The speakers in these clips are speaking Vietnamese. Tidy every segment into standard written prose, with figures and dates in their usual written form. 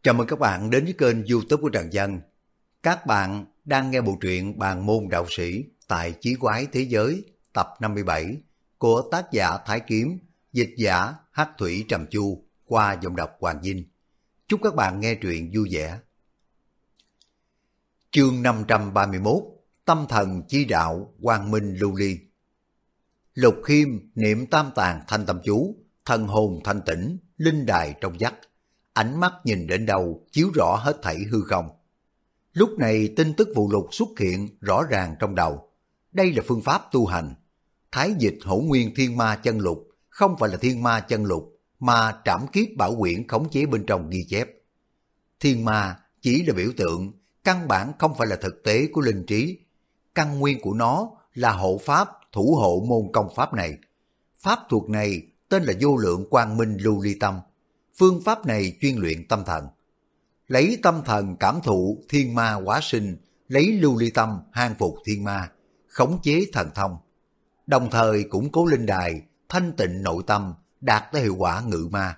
Chào mừng các bạn đến với kênh YouTube của Trần Dân. Các bạn đang nghe bộ truyện Bàn môn đạo sĩ tại Chí Quái Thế Giới tập 57 của tác giả Thái Kiếm, dịch giả Hắc Thủy Trầm Chu qua giọng đọc Hoàng Vinh. Chúc các bạn nghe truyện vui vẻ. Chương 531: Tâm thần chi đạo quang minh lưu ly. Lục Khiêm niệm tam tạng thanh tâm chú, thần hồn thanh tĩnh, linh đài trong vắt. Ánh mắt nhìn đến đâu chiếu rõ hết thảy hư không. Lúc này tin tức vụ lục xuất hiện rõ ràng trong đầu. Đây là phương pháp tu hành. Thái dịch hổ nguyên thiên ma chân lục không phải là thiên ma chân lục, mà trảm kiếp bảo quyển khống chế bên trong ghi chép. Thiên ma chỉ là biểu tượng, căn bản không phải là thực tế của linh trí. Căn nguyên của nó là hộ pháp thủ hộ môn công pháp này. Pháp thuật này tên là vô lượng quang minh lưu ly tâm. Phương pháp này chuyên luyện tâm thần. Lấy tâm thần cảm thụ thiên ma hóa sinh, lấy lưu ly tâm hàng phục thiên ma, khống chế thần thông. Đồng thời củng cố linh đài, thanh tịnh nội tâm, đạt tới hiệu quả ngự ma.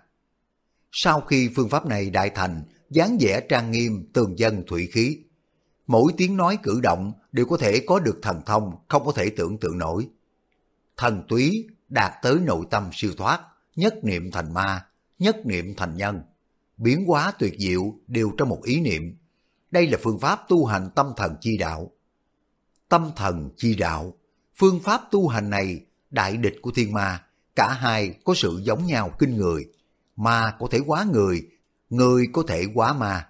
Sau khi phương pháp này đại thành, dáng vẻ trang nghiêm, tường dân thủy khí. Mỗi tiếng nói cử động đều có thể có được thần thông không có thể tưởng tượng nổi. Thần túy đạt tới nội tâm siêu thoát, nhất niệm thành ma, nhất niệm thành nhân, biến hóa tuyệt diệu đều trong một ý niệm. Đây là phương pháp tu hành tâm thần chi đạo. Tâm thần chi đạo, phương pháp tu hành này đại địch của thiên ma, cả hai có sự giống nhau kinh người. Ma có thể hóa người, người có thể hóa ma.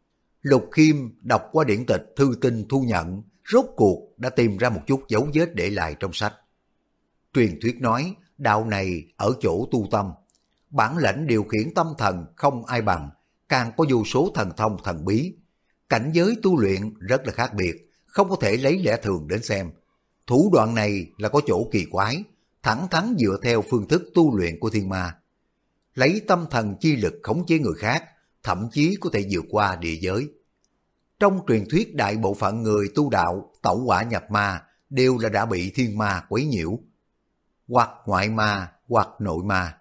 Lục Khiêm đọc qua điển tịch thư tinh thu nhận, rốt cuộc đã tìm ra một chút dấu vết để lại trong sách. Truyền thuyết nói đạo này ở chỗ tu tâm. Bản lĩnh điều khiển tâm thần không ai bằng, càng có vô số thần thông thần bí. Cảnh giới tu luyện rất là khác biệt, không có thể lấy lẽ thường đến xem. Thủ đoạn này là có chỗ kỳ quái, thẳng thắn dựa theo phương thức tu luyện của thiên ma. Lấy tâm thần chi lực khống chế người khác, thậm chí có thể vượt qua địa giới. Trong truyền thuyết đại bộ phận người tu đạo tẩu hỏa nhập ma đều là đã bị thiên ma quấy nhiễu. Hoặc ngoại ma, hoặc nội ma.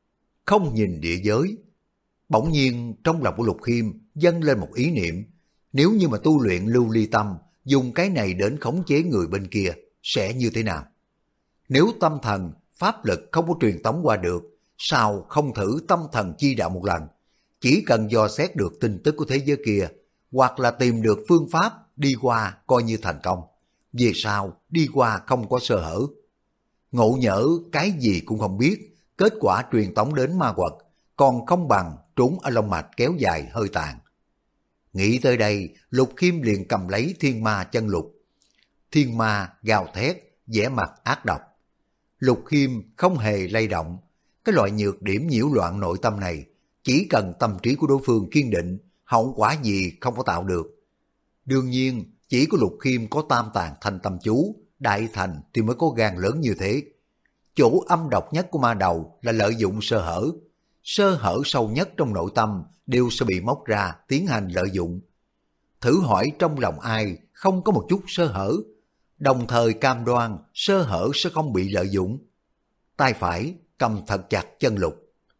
Không nhìn địa giới. Bỗng nhiên trong lòng của Lục Khiêm dâng lên một ý niệm, nếu như mà tu luyện lưu ly tâm, dùng cái này đến khống chế người bên kia, sẽ như thế nào? Nếu tâm thần, pháp lực không có truyền tống qua được, sao không thử tâm thần chi đạo một lần? Chỉ cần dò xét được tin tức của thế giới kia, hoặc là tìm được phương pháp đi qua coi như thành công. Về sau đi qua không có sơ hở. Ngộ nhỡ cái gì cũng không biết, kết quả truyền tống đến ma quật, còn không bằng trốn ở lông mạch kéo dài hơi tàn. Nghĩ tới đây, Lục Khiêm liền cầm lấy thiên ma chân lục. Thiên ma gào thét, vẻ mặt ác độc. Lục Khiêm không hề lay động. Cái loại nhược điểm nhiễu loạn nội tâm này, chỉ cần tâm trí của đối phương kiên định, hậu quả gì không có tạo được. Đương nhiên, chỉ có Lục Khiêm có tam tạng thanh tâm chú, đại thành thì mới có gan lớn như thế. Chỗ âm độc nhất của ma đầu là lợi dụng sơ hở. Sơ hở sâu nhất trong nội tâm đều sẽ bị móc ra tiến hành lợi dụng. Thử hỏi trong lòng ai không có một chút sơ hở, đồng thời cam đoan sơ hở sẽ không bị lợi dụng. Tay phải cầm thật chặt chân lục.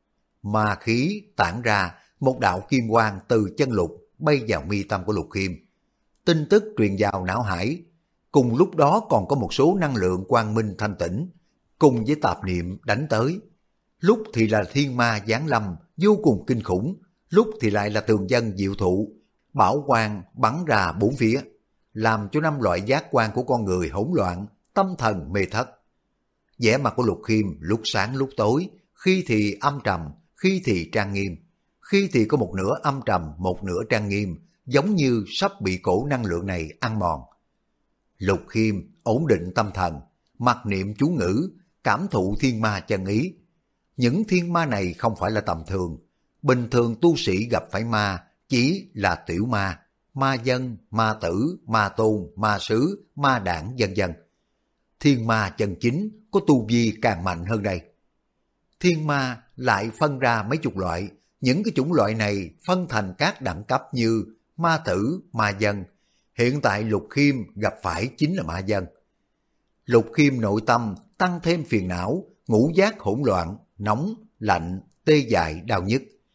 Ma khí tản ra, một đạo kim quang từ chân lục bay vào mi tâm của Lục Khiêm. Tin tức truyền vào não hải. Cùng lúc đó còn có một số năng lượng quang minh thanh tĩnh, cùng với tạp niệm đánh tới. Lúc thì là thiên ma giáng lâm vô cùng kinh khủng, lúc thì lại là tường dân diệu thụ, bảo quang bắn ra bốn phía, làm cho năm loại giác quan của con người hỗn loạn, tâm thần mê thất. Vẻ mặt của Lục Khiêm lúc sáng lúc tối, khi thì âm trầm, khi thì trang nghiêm, khi thì có một nửa âm trầm, một nửa trang nghiêm, giống như sắp bị cổ năng lượng này ăn mòn. Lục Khiêm ổn định tâm thần, mặc niệm chú ngữ, cảm thụ thiên ma chân ý. Những thiên ma này không phải là tầm thường. Bình thường tu sĩ gặp phải ma chỉ là tiểu ma, ma dân, ma tử, ma tôn, ma sứ, ma đảng vân vân. Thiên ma chân chính có tu vi càng mạnh hơn đây. Thiên ma lại phân ra mấy chục loại. Những cái chủng loại này phân thành các đẳng cấp như ma tử, ma dân. Hiện tại Lục Khiêm gặp phải chính là ma dân. Lục Khiêm nội tâm tăng thêm phiền não, ngũ giác hỗn loạn, nóng, lạnh, tê dại, đau nhức.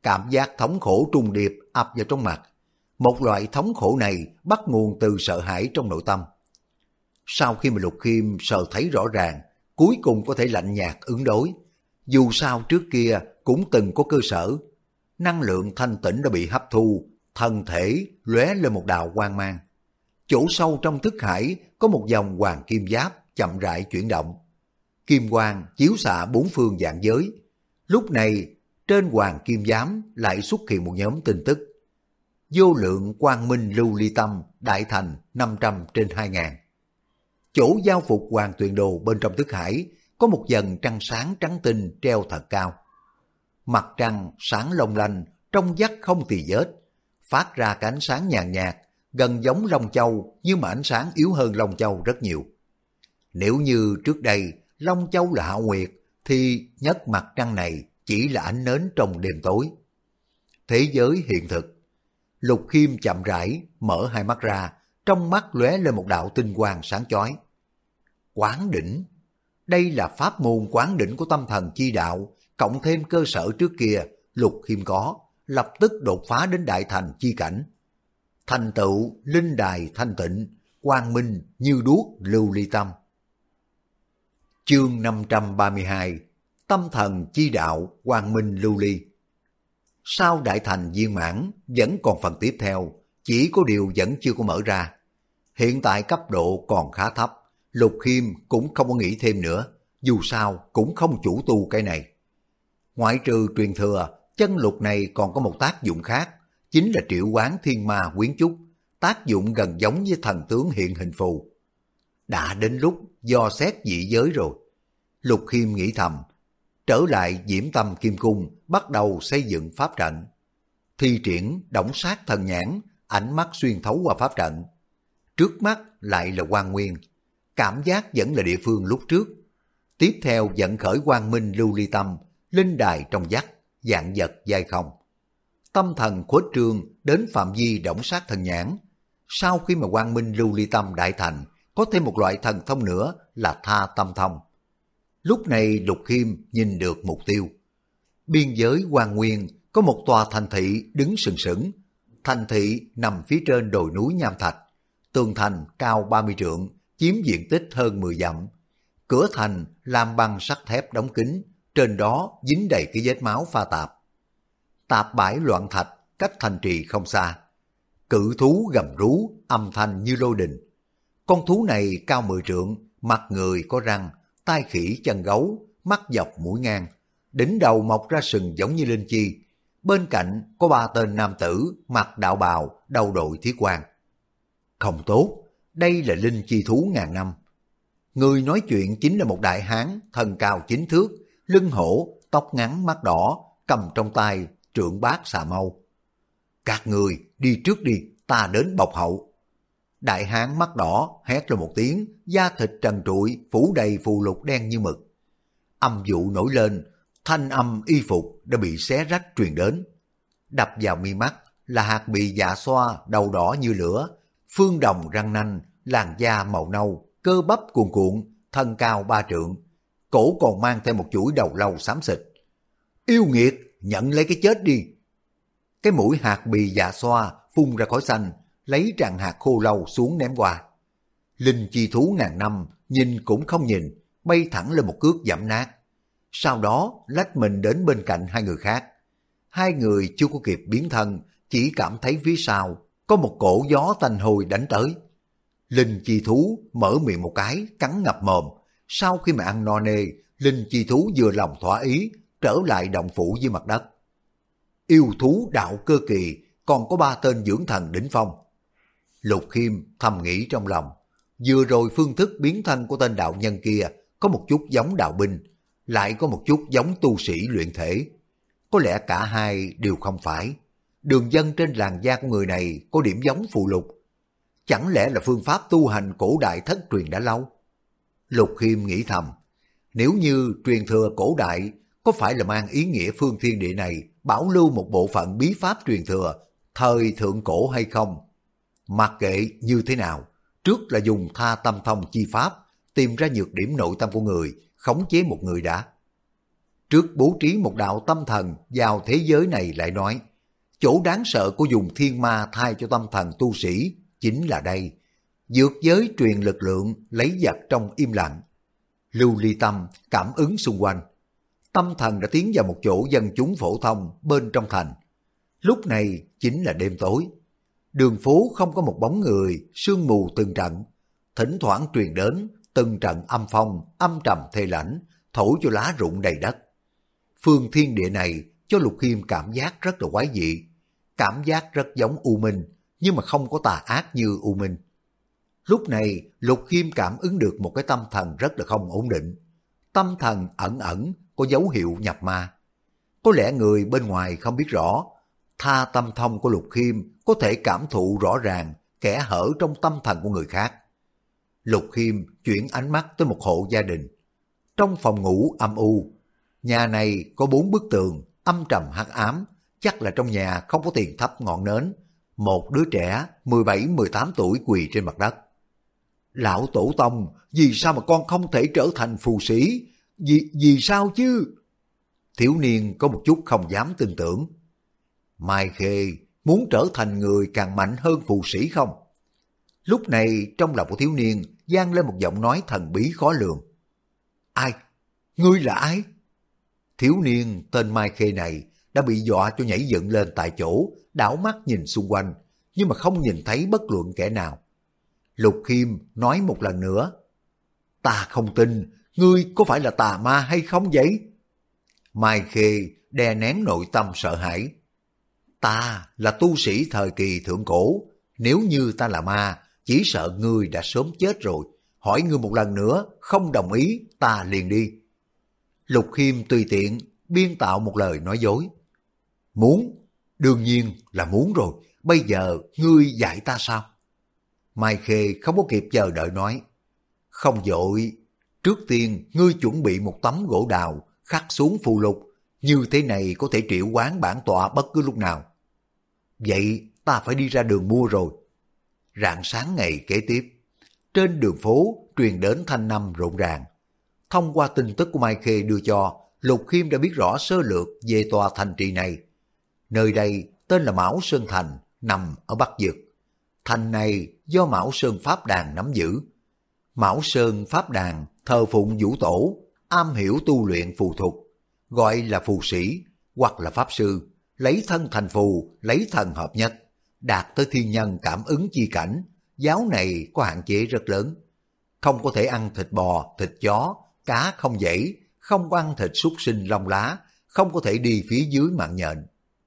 cảm giác thống khổ trùng điệp ập vào trong mặt. Một loại thống khổ này bắt nguồn từ sợ hãi trong nội tâm. Sau khi mà Lục Khiêm sờ thấy rõ ràng, cuối cùng có thể lạnh nhạt ứng đối. Dù sao trước kia cũng từng có cơ sở, năng lượng thanh tĩnh đã bị hấp thu, thân thể lóe lên một đạo quang mang. Chỗ sâu trong thức hải có một dòng hoàng kim giáp chậm rãi chuyển động. Kim quang chiếu xạ bốn phương vạn giới. Lúc này trên hoàng kim giáp lại xuất hiện một nhóm tin tức. Vô lượng quang minh lưu ly tâm đại thành 500 trên 2000. Chỗ giao phục hoàng tuyền đồ bên trong thức hải có một dần trăng sáng trắng tinh treo thật cao. Mặt trăng sáng long lanh, trong vắt không tì vết, phát ra cái ánh sáng nhàn nhạt, gần giống Long Châu nhưng mà ánh sáng yếu hơn Long Châu rất nhiều. Nếu như trước đây Long Châu là hạo nguyệt thì nhất mặt trăng này chỉ là ánh nến trong đêm tối. Thế giới hiện thực. Lục Khiêm chậm rãi mở hai mắt ra, trong mắt lóe lên một đạo tinh quang sáng chói. Quán đỉnh. Đây là pháp môn quán đỉnh của tâm thần chi đạo, cộng thêm cơ sở trước kia Lục Khiêm có, lập tức đột phá đến đại thành chi cảnh. Thành tựu linh đài thanh tịnh, quang minh như đuốc lưu ly tâm. Chương 532. Tâm thần chi đạo quang minh lưu ly. Sau đại thành viên mãn vẫn còn phần tiếp theo, chỉ có điều vẫn chưa có mở ra. Hiện tại cấp độ còn khá thấp, Lục Khiêm cũng không có nghĩ thêm nữa, dù sao cũng không chủ tu cái này. Ngoại trừ truyền thừa, chân lục này còn có một tác dụng khác, chính là triệu hoán thiên ma quyến chúc, tác dụng gần giống với thần tướng hiện hình phù. Đã đến lúc dò xét dị giới rồi. Lục Khiêm nghĩ thầm, trở lại Diễm Tâm Kim Cung, bắt đầu xây dựng pháp trận. Thi triển đổng sát thần nhãn, ánh mắt xuyên thấu qua pháp trận. Trước mắt lại là Quang Nguyên, cảm giác vẫn là địa phương lúc trước. Tiếp theo dẫn khởi quang minh lưu ly tâm, linh đài trong vắt, dạng vật dai không. Tâm thần khuếch trương đến phạm vi đổng sát thần nhãn. Sau khi mà quang minh lưu ly tâm đại thành, có thêm một loại thần thông nữa là tha tâm thông. Lúc này Lục Khiêm nhìn được mục tiêu. Biên giới Quang Nguyên có một tòa thành thị đứng sừng sững. Thành thị nằm phía trên đồi núi nham thạch. Tường thành cao 30 trượng, chiếm diện tích hơn 10 dặm. Cửa thành làm bằng sắt thép đóng kín, trên đó dính đầy cái vết máu pha tạp. Tạp bãi loạn thạch cách thành trì không xa. Cự thú gầm rú, âm thanh như lôi đình. Con thú này cao 10 trượng, mặt người có răng, tai khỉ chân gấu, mắt dọc mũi ngang, đỉnh đầu mọc ra sừng giống như linh chi. Bên cạnh có 3 tên nam tử mặc đạo bào, đầu đội thiết quan. Không tốt, đây là linh chi thú ngàn năm. Người nói chuyện chính là một đại hán, thân cao 9 thước, lưng hổ, tóc ngắn mắt đỏ, cầm trong tay trượng bát xà mâu. Các người đi trước đi, ta đến bọc hậu. Đại hán mắt đỏ hét lên một tiếng, da thịt trần trụi, phủ đầy phù lục đen như mực. Âm vụ nổi lên, thanh âm y phục đã bị xé rách truyền đến. Đập vào mi mắt là hạt bì dạ xoa, đầu đỏ như lửa, phương đồng răng nanh, làn da màu nâu, cơ bắp cuồn cuộn, thân cao 3 trượng, cổ còn mang theo một chuỗi đầu lâu xám xịt. Yêu nghiệt, nhận lấy cái chết đi. Cái mũi hạt bì dạ xoa phun ra khói xanh, lấy tràng hạt khô lâu xuống ném qua. Linh chi thú ngàn năm nhìn cũng không nhìn, bay thẳng lên một cước giẫm nát. Sau đó lách mình đến bên cạnh hai người khác. Hai người chưa có kịp biến thân, chỉ cảm thấy phía sau có một cổ gió tanh hôi đánh tới. Linh chi thú mở miệng một cái, cắn ngập mồm. Sau khi mà ăn no nê, linh chi thú vừa lòng thỏa ý, trở lại động phủ dưới mặt đất. Yêu thú đạo cơ kỳ, còn có 3 tên dưỡng thần đỉnh phong. Lục Khiêm thầm nghĩ trong lòng, vừa rồi phương thức biến thân của tên đạo nhân kia có một chút giống đạo binh, lại có một chút giống tu sĩ luyện thể. Có lẽ cả hai đều không phải. Đường vân trên làn da của người này có điểm giống phù lục. Chẳng lẽ là phương pháp tu hành cổ đại thất truyền đã lâu? Lục Khiêm nghĩ thầm, nếu như truyền thừa cổ đại có phải là mang ý nghĩa phương thiên địa này bảo lưu một bộ phận bí pháp truyền thừa thời thượng cổ hay không? Mặc kệ như thế nào, trước là dùng tha tâm thông chi pháp, tìm ra nhược điểm nội tâm của người, khống chế một người đã. Trước bố trí một đạo tâm thần vào thế giới này lại nói, chỗ đáng sợ của dùng thiên ma thay cho tâm thần tu sĩ chính là đây. Dược giới truyền lực lượng lấy vật trong im lặng. Lưu ly tâm cảm ứng xung quanh. Tâm thần đã tiến vào một chỗ dân chúng phổ thông bên trong thành. Lúc này chính là đêm tối. Đường phố không có một bóng người, sương mù từng trận. Thỉnh thoảng truyền đến từng trận âm phong, âm trầm thê lãnh, thổi cho lá rụng đầy đất. Phương thiên địa này cho Lục Khiêm cảm giác rất là quái dị. Cảm giác rất giống U Minh, nhưng mà không có tà ác như U Minh. Lúc này Lục Khiêm cảm ứng được một cái tâm thần rất là không ổn định. Tâm thần ẩn ẩn có dấu hiệu nhập ma. Có lẽ người bên ngoài không biết rõ, tha tâm thông của Lục Khiêm có thể cảm thụ rõ ràng kẽ hở trong tâm thần của người khác. Lục Khiêm chuyển ánh mắt tới một hộ gia đình. Trong phòng ngủ âm u, nhà này có 4 bức tường, âm trầm hắc ám, chắc là trong nhà không có tiền thắp ngọn nến. Một đứa trẻ 17-18 tuổi quỳ trên mặt đất. Lão tổ tông, vì sao mà con không thể trở thành phù sĩ? Vì sao chứ? Thiếu niên có một chút không dám tin tưởng. Mai Khê muốn trở thành người càng mạnh hơn phù sĩ không? Lúc này trong lòng của thiếu niên vang lên một giọng nói thần bí khó lường. Ai? Ngươi là ai? Thiếu niên tên Mai Khê này đã bị dọa cho nhảy dựng lên tại chỗ, đảo mắt nhìn xung quanh, nhưng mà không nhìn thấy bất luận kẻ nào. Lục Khiêm nói một lần nữa. Ta không tin, ngươi có phải là tà ma hay không vậy? Mai Khê đè nén nội tâm sợ hãi. Ta là tu sĩ thời kỳ thượng cổ, nếu như ta là ma, chỉ sợ ngươi đã sớm chết rồi. Hỏi ngươi một lần nữa, không đồng ý, ta liền đi. Lục Khiêm tùy tiện, biên tạo một lời nói dối. Muốn, đương nhiên là muốn rồi, bây giờ ngươi dạy ta sao? Mai Khê không có kịp chờ đợi nói. Không vội, trước tiên ngươi chuẩn bị một tấm gỗ đào, khắc xuống phù lục, như thế này có thể triệu hoán bản tọa bất cứ lúc nào. Vậy ta phải đi ra đường mua rồi. Rạng sáng ngày kế tiếp, trên đường phố truyền đến thanh năm rộn ràng. Thông qua tin tức của Mai Khê đưa cho, Lục Khiêm đã biết rõ sơ lược về tòa thành trì này. Nơi đây tên là Mão Sơn Thành, nằm ở Bắc Vực. Thành này do Mão Sơn Pháp Đàn nắm giữ. Mão Sơn Pháp Đàn thờ phụng vũ tổ, am hiểu tu luyện phù thuật, gọi là phù sĩ hoặc là pháp sư, lấy thân thành phù, lấy thần hợp nhất, đạt tới thiên nhân cảm ứng chi cảnh. Giáo này có hạn chế rất lớn, không có thể ăn thịt bò, thịt chó, cá không dãy, không có ăn thịt súc sinh lông lá, không có thể đi phía dưới mạng nhện.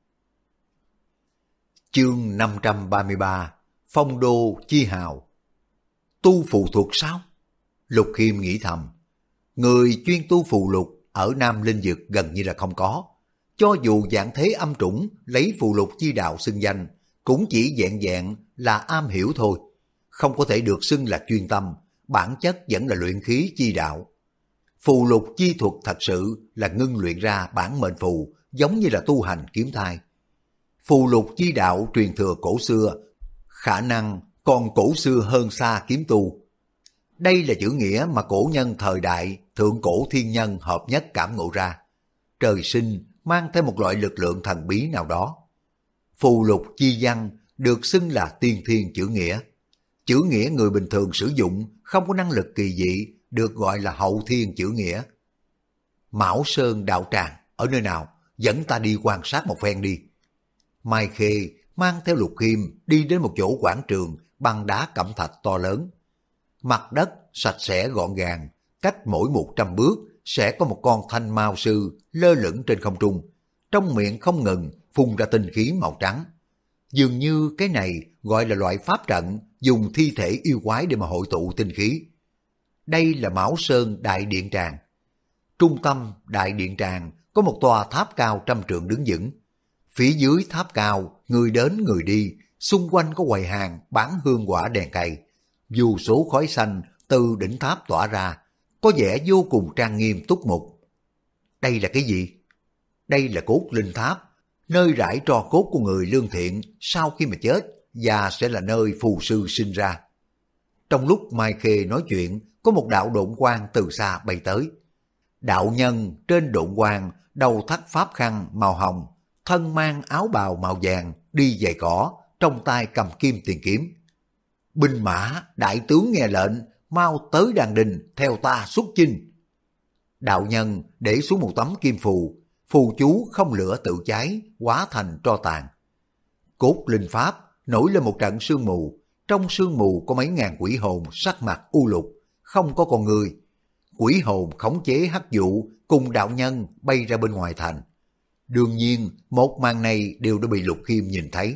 Chương 533 Phong đô chi hào. Tu phù thuật sao? Lục Khiêm nghĩ thầm. Người chuyên tu phù lục ở Nam Linh Dực gần như là không có. Cho dù dạng thế âm trũng lấy phù lục chi đạo xưng danh, cũng chỉ vẹn vẹn là am hiểu thôi, không có thể được xưng là chuyên tâm, bản chất vẫn là luyện khí chi đạo. Phù lục chi thuật thật sự là ngưng luyện ra bản mệnh phù, giống như là tu hành kiếm thai. Phù lục chi đạo truyền thừa cổ xưa, khả năng còn cổ xưa hơn xa kiếm tu. Đây là chữ nghĩa mà cổ nhân thời đại thượng cổ thiên nhân hợp nhất cảm ngộ ra. Trời sinh mang theo một loại lực lượng thần bí nào đó. Phù lục chi văn được xưng là tiên thiên chữ nghĩa. Chữ nghĩa người bình thường sử dụng không có năng lực kỳ dị, được gọi là hậu thiên chữ nghĩa. Mão Sơn đạo tràng ở nơi nào? Dẫn ta đi quan sát một phen đi. Mai Khê mang theo Lục Khiêm đi đến một chỗ quảng trường bằng đá cẩm thạch to lớn. Mặt đất sạch sẽ gọn gàng, cách mỗi 100 bước sẽ có một con thanh mao sư lơ lửng trên không trung, trong miệng không ngừng phun ra tinh khí màu trắng. Dường như cái này gọi là loại pháp trận dùng thi thể yêu quái để mà hội tụ tinh khí. Đây là Mão Sơn Đại Điện Tràng. Trung tâm Đại Điện Tràng có một tòa tháp cao 100 trượng đứng vững. Phía dưới tháp cao, người đến người đi, xung quanh có quầy hàng bán hương quả đèn cày. Vô số khói xanh từ đỉnh tháp tỏa ra, có vẻ vô cùng trang nghiêm túc mục. Đây là cái gì? Đây là cốt linh tháp, nơi rải tro cốt của người lương thiện sau khi mà chết, và sẽ là nơi phù sư sinh ra. Trong lúc Mai Khê nói chuyện, có một đạo độn quang từ xa bay tới. Đạo nhân trên độn quang, đầu thắt pháp khăn màu hồng, thân mang áo bào màu vàng, đi giày cỏ, trong tay cầm kim tiền kiếm. Binh mã, đại tướng nghe lệnh, mau tới đàn đình, theo ta xuất chinh. Đạo nhân để xuống một tấm kim phù, phù chú không lửa tự cháy, hóa thành tro tàn. Cốt linh pháp nổi lên một trận sương mù, trong sương mù có mấy ngàn quỷ hồn sắc mặt u lục, không có con người. Quỷ hồn khống chế hắc vụ cùng đạo nhân bay ra bên ngoài thành. Đương nhiên, một màn này đều đã bị Lục Khiêm nhìn thấy.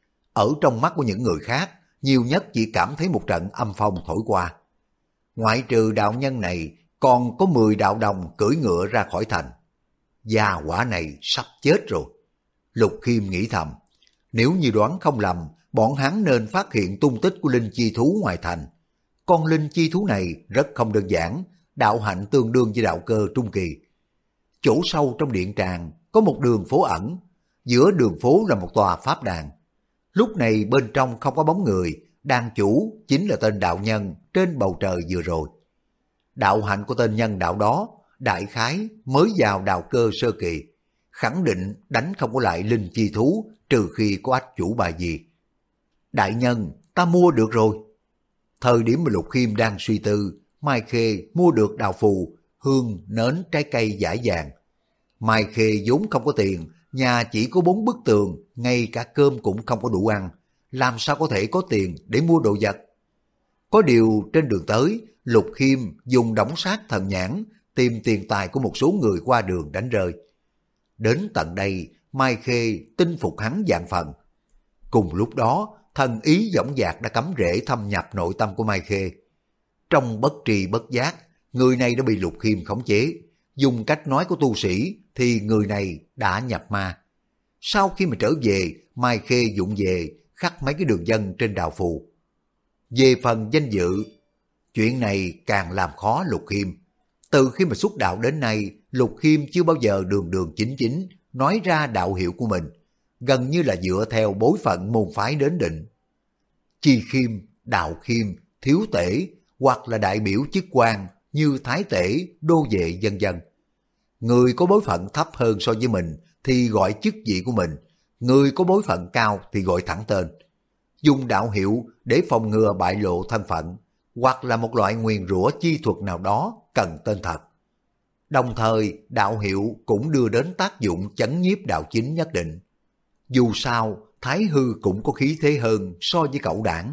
Ở trong mắt của những người khác, nhiều nhất chỉ cảm thấy một trận âm phong thổi qua. Ngoại trừ đạo nhân này, còn có 10 đạo đồng cưỡi ngựa ra khỏi thành. Gia hỏa này sắp chết rồi. Lục Khiêm nghĩ thầm, nếu như đoán không lầm, bọn hắn nên phát hiện tung tích của linh chi thú ngoài thành. Con linh chi thú này rất không đơn giản, đạo hạnh tương đương với đạo cơ trung kỳ. Chỗ sâu trong điện tràng có một đường phố ẩn, giữa đường phố là một tòa pháp đàn. Lúc này bên trong không có bóng người, đàn chủ chính là tên đạo nhân trên bầu trời vừa rồi. Đạo hạnh của tên nhân đạo đó, đại khái mới vào đạo cơ sơ kỳ, khẳng định đánh không có lại linh chi thú trừ khi có ách chủ bài gì. Đại nhân, ta mua được rồi. Thời điểm mà Lục Khiêm đang suy tư, Mai Khê mua được đào phù, hương, nến, trái cây giải vàng. Mai Khê vốn không có tiền, nhà chỉ có 4 bức tường, ngay cả cơm cũng không có đủ ăn, làm sao có thể có tiền để mua đồ vật. Có điều trên đường tới, Lục Khiêm dùng đổng sát thần nhãn tìm tiền tài của một số người qua đường đánh rơi. Đến tận đây, Mai Khê tin phục hắn vạn phần. Cùng lúc đó, thần ý dõng dạc đã cắm rễ thâm nhập nội tâm của Mai Khê. Trong bất tri bất giác, người này đã bị Lục Khiêm khống chế. Dùng cách nói của tu sĩ thì người này đã nhập ma. Sau khi mà trở về, Mai Khê dụng về khắc mấy cái đường vân trên đào phù. Về phần danh dự, chuyện này càng làm khó Lục Khiêm. Từ khi mà xuất đạo đến nay, Lục Khiêm chưa bao giờ đường đường chính chính nói ra đạo hiệu của mình, gần như là dựa theo bối phận môn phái đến định. Chi Khiêm, Đạo Khiêm, Thiếu Tể hoặc là đại biểu chức quan như Thái Tể, Đô Vệ vân vân. Người có bối phận thấp hơn so với mình thì gọi chức vị của mình, người có bối phận cao thì gọi thẳng tên. Dùng đạo hiệu để phòng ngừa bại lộ thân phận, hoặc là một loại nguyền rủa chi thuật nào đó cần tên thật. Đồng thời, đạo hiệu cũng đưa đến tác dụng chấn nhiếp đạo chính nhất định. Dù sao, Thái Hư cũng có khí thế hơn so với cậu đảng.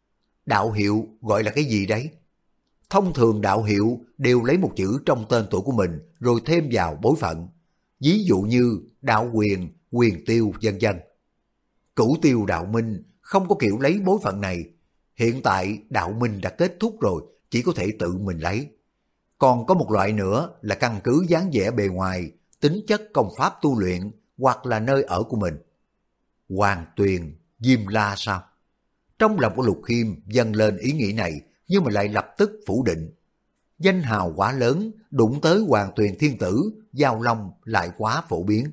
Đạo hiệu gọi là cái gì đấy? Thông thường đạo hiệu đều lấy một chữ trong tên tuổi của mình rồi thêm vào bối phận. Ví dụ như đạo quyền, quyền tiêu vân vân. Cửu Tiêu Đạo Minh không có kiểu lấy bối phận này. Hiện tại đạo minh đã kết thúc rồi, chỉ có thể tự mình lấy. Còn có một loại nữa là căn cứ dáng vẻ bề ngoài, tính chất công pháp tu luyện hoặc là nơi ở của mình. Hoàng Tuyền, Diêm La sao? Trong lòng của Lục Khiêm dâng lên ý nghĩ này, nhưng mà lại lập tức phủ định. Danh hào quá lớn, đụng tới Hoàng Tuyền Thiên Tử, Giao Long lại quá phổ biến.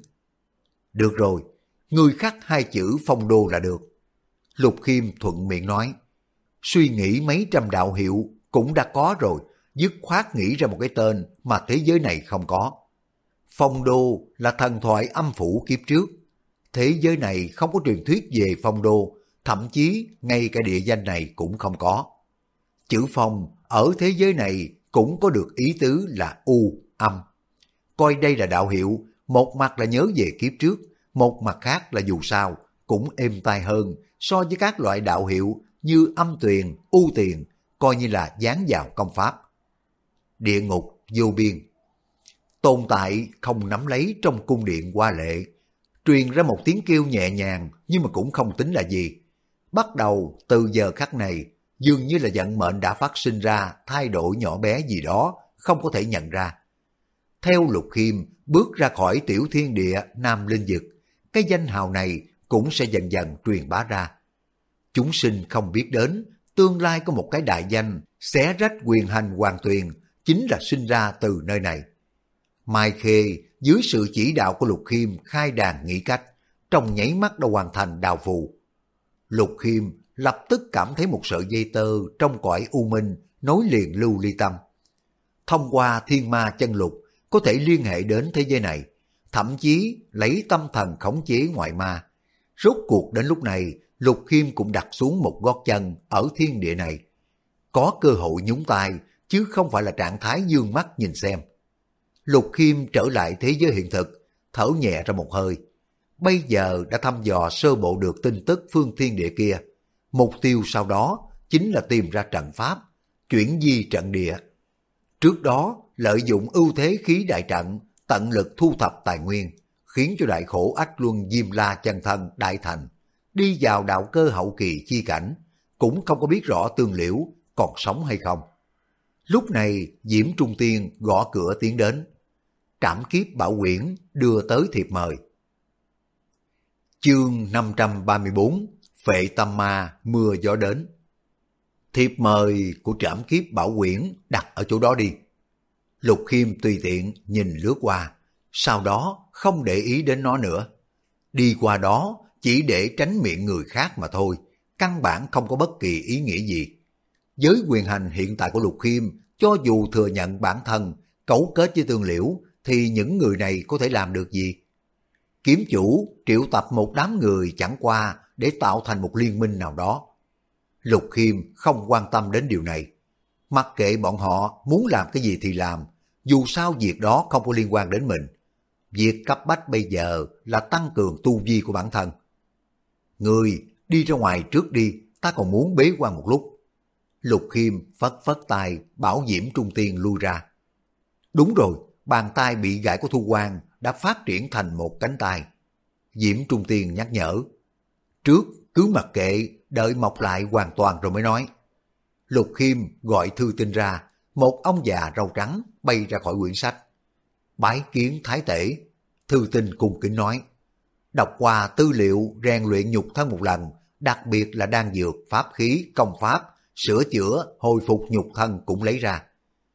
Được rồi, ngươi khắc 2 chữ Phong Đô là được. Lục Khiêm thuận miệng nói. Suy nghĩ mấy trăm đạo hiệu cũng đã có rồi, dứt khoát nghĩ ra một cái tên mà thế giới này không có. Phong Đô là thần thoại âm phủ kiếp trước. Thế giới này không có truyền thuyết về Phong Đô, thậm chí ngay cả địa danh này cũng không có. Chữ Phong ở thế giới này cũng có được ý tứ là u, âm. Coi đây là đạo hiệu, một mặt là nhớ về kiếp trước, một mặt khác là dù sao cũng êm tai hơn so với các loại đạo hiệu như âm tuyền, u tiền, coi như là dán vào công pháp. Địa ngục vô biên. Tồn tại không nắm lấy trong cung điện hoa lệ, truyền ra một tiếng kêu nhẹ nhàng nhưng mà cũng không tính là gì. Bắt đầu từ giờ khắc này, dường như là vận mệnh đã phát sinh ra thay đổi nhỏ bé gì đó, không có thể nhận ra. Theo Lục Khiêm bước ra khỏi tiểu thiên địa Nam Linh Dực, cái danh hào này cũng sẽ dần dần truyền bá ra. Chúng sinh không biết đến, tương lai có một cái đại danh xé rách quyền hành Hoàng Tuyền, chính là sinh ra từ nơi này. Mai Khê dưới sự chỉ đạo của Lục Khiêm khai đàn nghĩ cách, trong nháy mắt đã hoàn thành đào phù. Lục Khiêm lập tức cảm thấy một sợi dây tơ trong cõi u minh nối liền lưu ly tâm. Thông qua thiên ma chân lục, có thể liên hệ đến thế giới này, thậm chí lấy tâm thần khống chế ngoại ma. Rốt cuộc đến lúc này, Lục Khiêm cũng đặt xuống một gót chân ở thiên địa này. Có cơ hội nhúng tay, chứ không phải là trạng thái dương mắt nhìn xem. Lục Khiêm trở lại thế giới hiện thực, thở nhẹ ra một hơi. Bây giờ đã thăm dò sơ bộ được tin tức phương thiên địa kia. Mục tiêu sau đó chính là tìm ra trận pháp, chuyển di trận địa. Trước đó, lợi dụng ưu thế khí đại trận, tận lực thu thập tài nguyên, khiến cho đại khổ ách luân Diêm La chân thân đại thành, đi vào đạo cơ hậu kỳ chi cảnh, cũng không có biết rõ Tương Liễu còn sống hay không. Lúc này, Diễm Trung Tiên gõ cửa tiến đến. Trảm Kiếp Bảo Quyển đưa tới thiệp mời. Chương 534, Phệ Tâm Ma mưa gió đến. Thiệp mời của Trảm Kiếp Bảo Quyển đặt ở chỗ đó đi. Lục Khiêm tùy tiện nhìn lướt qua, sau đó không để ý đến nó nữa. Đi qua đó chỉ để tránh miệng người khác mà thôi, căn bản không có bất kỳ ý nghĩa gì. Với quyền hành hiện tại của Lục Khiêm, cho dù thừa nhận bản thân cấu kết với Tương Liễu, thì những người này có thể làm được gì? Kiếm chủ triệu tập một đám người chẳng qua để tạo thành một liên minh nào đó. Lục Khiêm không quan tâm đến điều này. Mặc kệ bọn họ muốn làm cái gì thì làm, dù sao việc đó không có liên quan đến mình. Việc cấp bách bây giờ là tăng cường tu vi của bản thân. Người đi ra ngoài trước đi, ta còn muốn bế quan một lúc. Lục Khiêm phất phất tay bảo Diễm Trung Tiên lui ra. Đúng rồi, bàn tay bị gãy của Thu Quang đã phát triển thành một cánh tay. Diễm Trung Tiên nhắc nhở. Trước cứ mặc kệ, đợi mọc lại hoàn toàn rồi mới nói. Lục Khiêm gọi thư tin ra, một ông già râu trắng bay ra khỏi quyển sách. Bái kiến Thái Tể, thư tin cung kính nói. Đọc qua tư liệu rèn luyện nhục thân một lần, đặc biệt là đan dược, pháp khí, công pháp, sửa chữa, hồi phục nhục thân cũng lấy ra.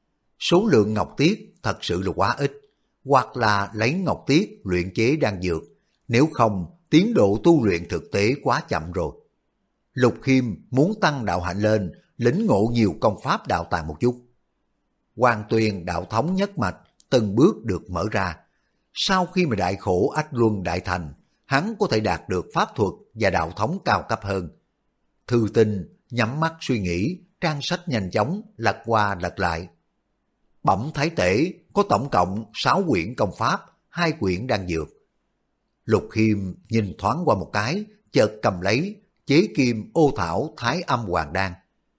Số lượng ngọc tiết thật sự là quá ít, hoặc là lấy ngọc tiết luyện chế đan dược, nếu không tiến độ tu luyện thực tế quá chậm rồi. Lục Khiêm muốn tăng đạo hạnh lên, lĩnh ngộ nhiều công pháp đạo tàng một chút. Hoàng Tuyền đạo thống nhất mạch từng bước được mở ra. Sau khi mà đại khổ ách luân đại thành, hắn có thể đạt được pháp thuật và đạo thống cao cấp hơn. Thư Tinh nhắm mắt suy nghĩ, trang sách nhanh chóng lật qua lật lại. Bẩm Thái Tể có tổng cộng 6 quyển công pháp, 2 quyển đan dược. Lục Khiêm nhìn thoáng qua một cái, chợt cầm lấy chế kim ô thảo thái âm hoàng đan.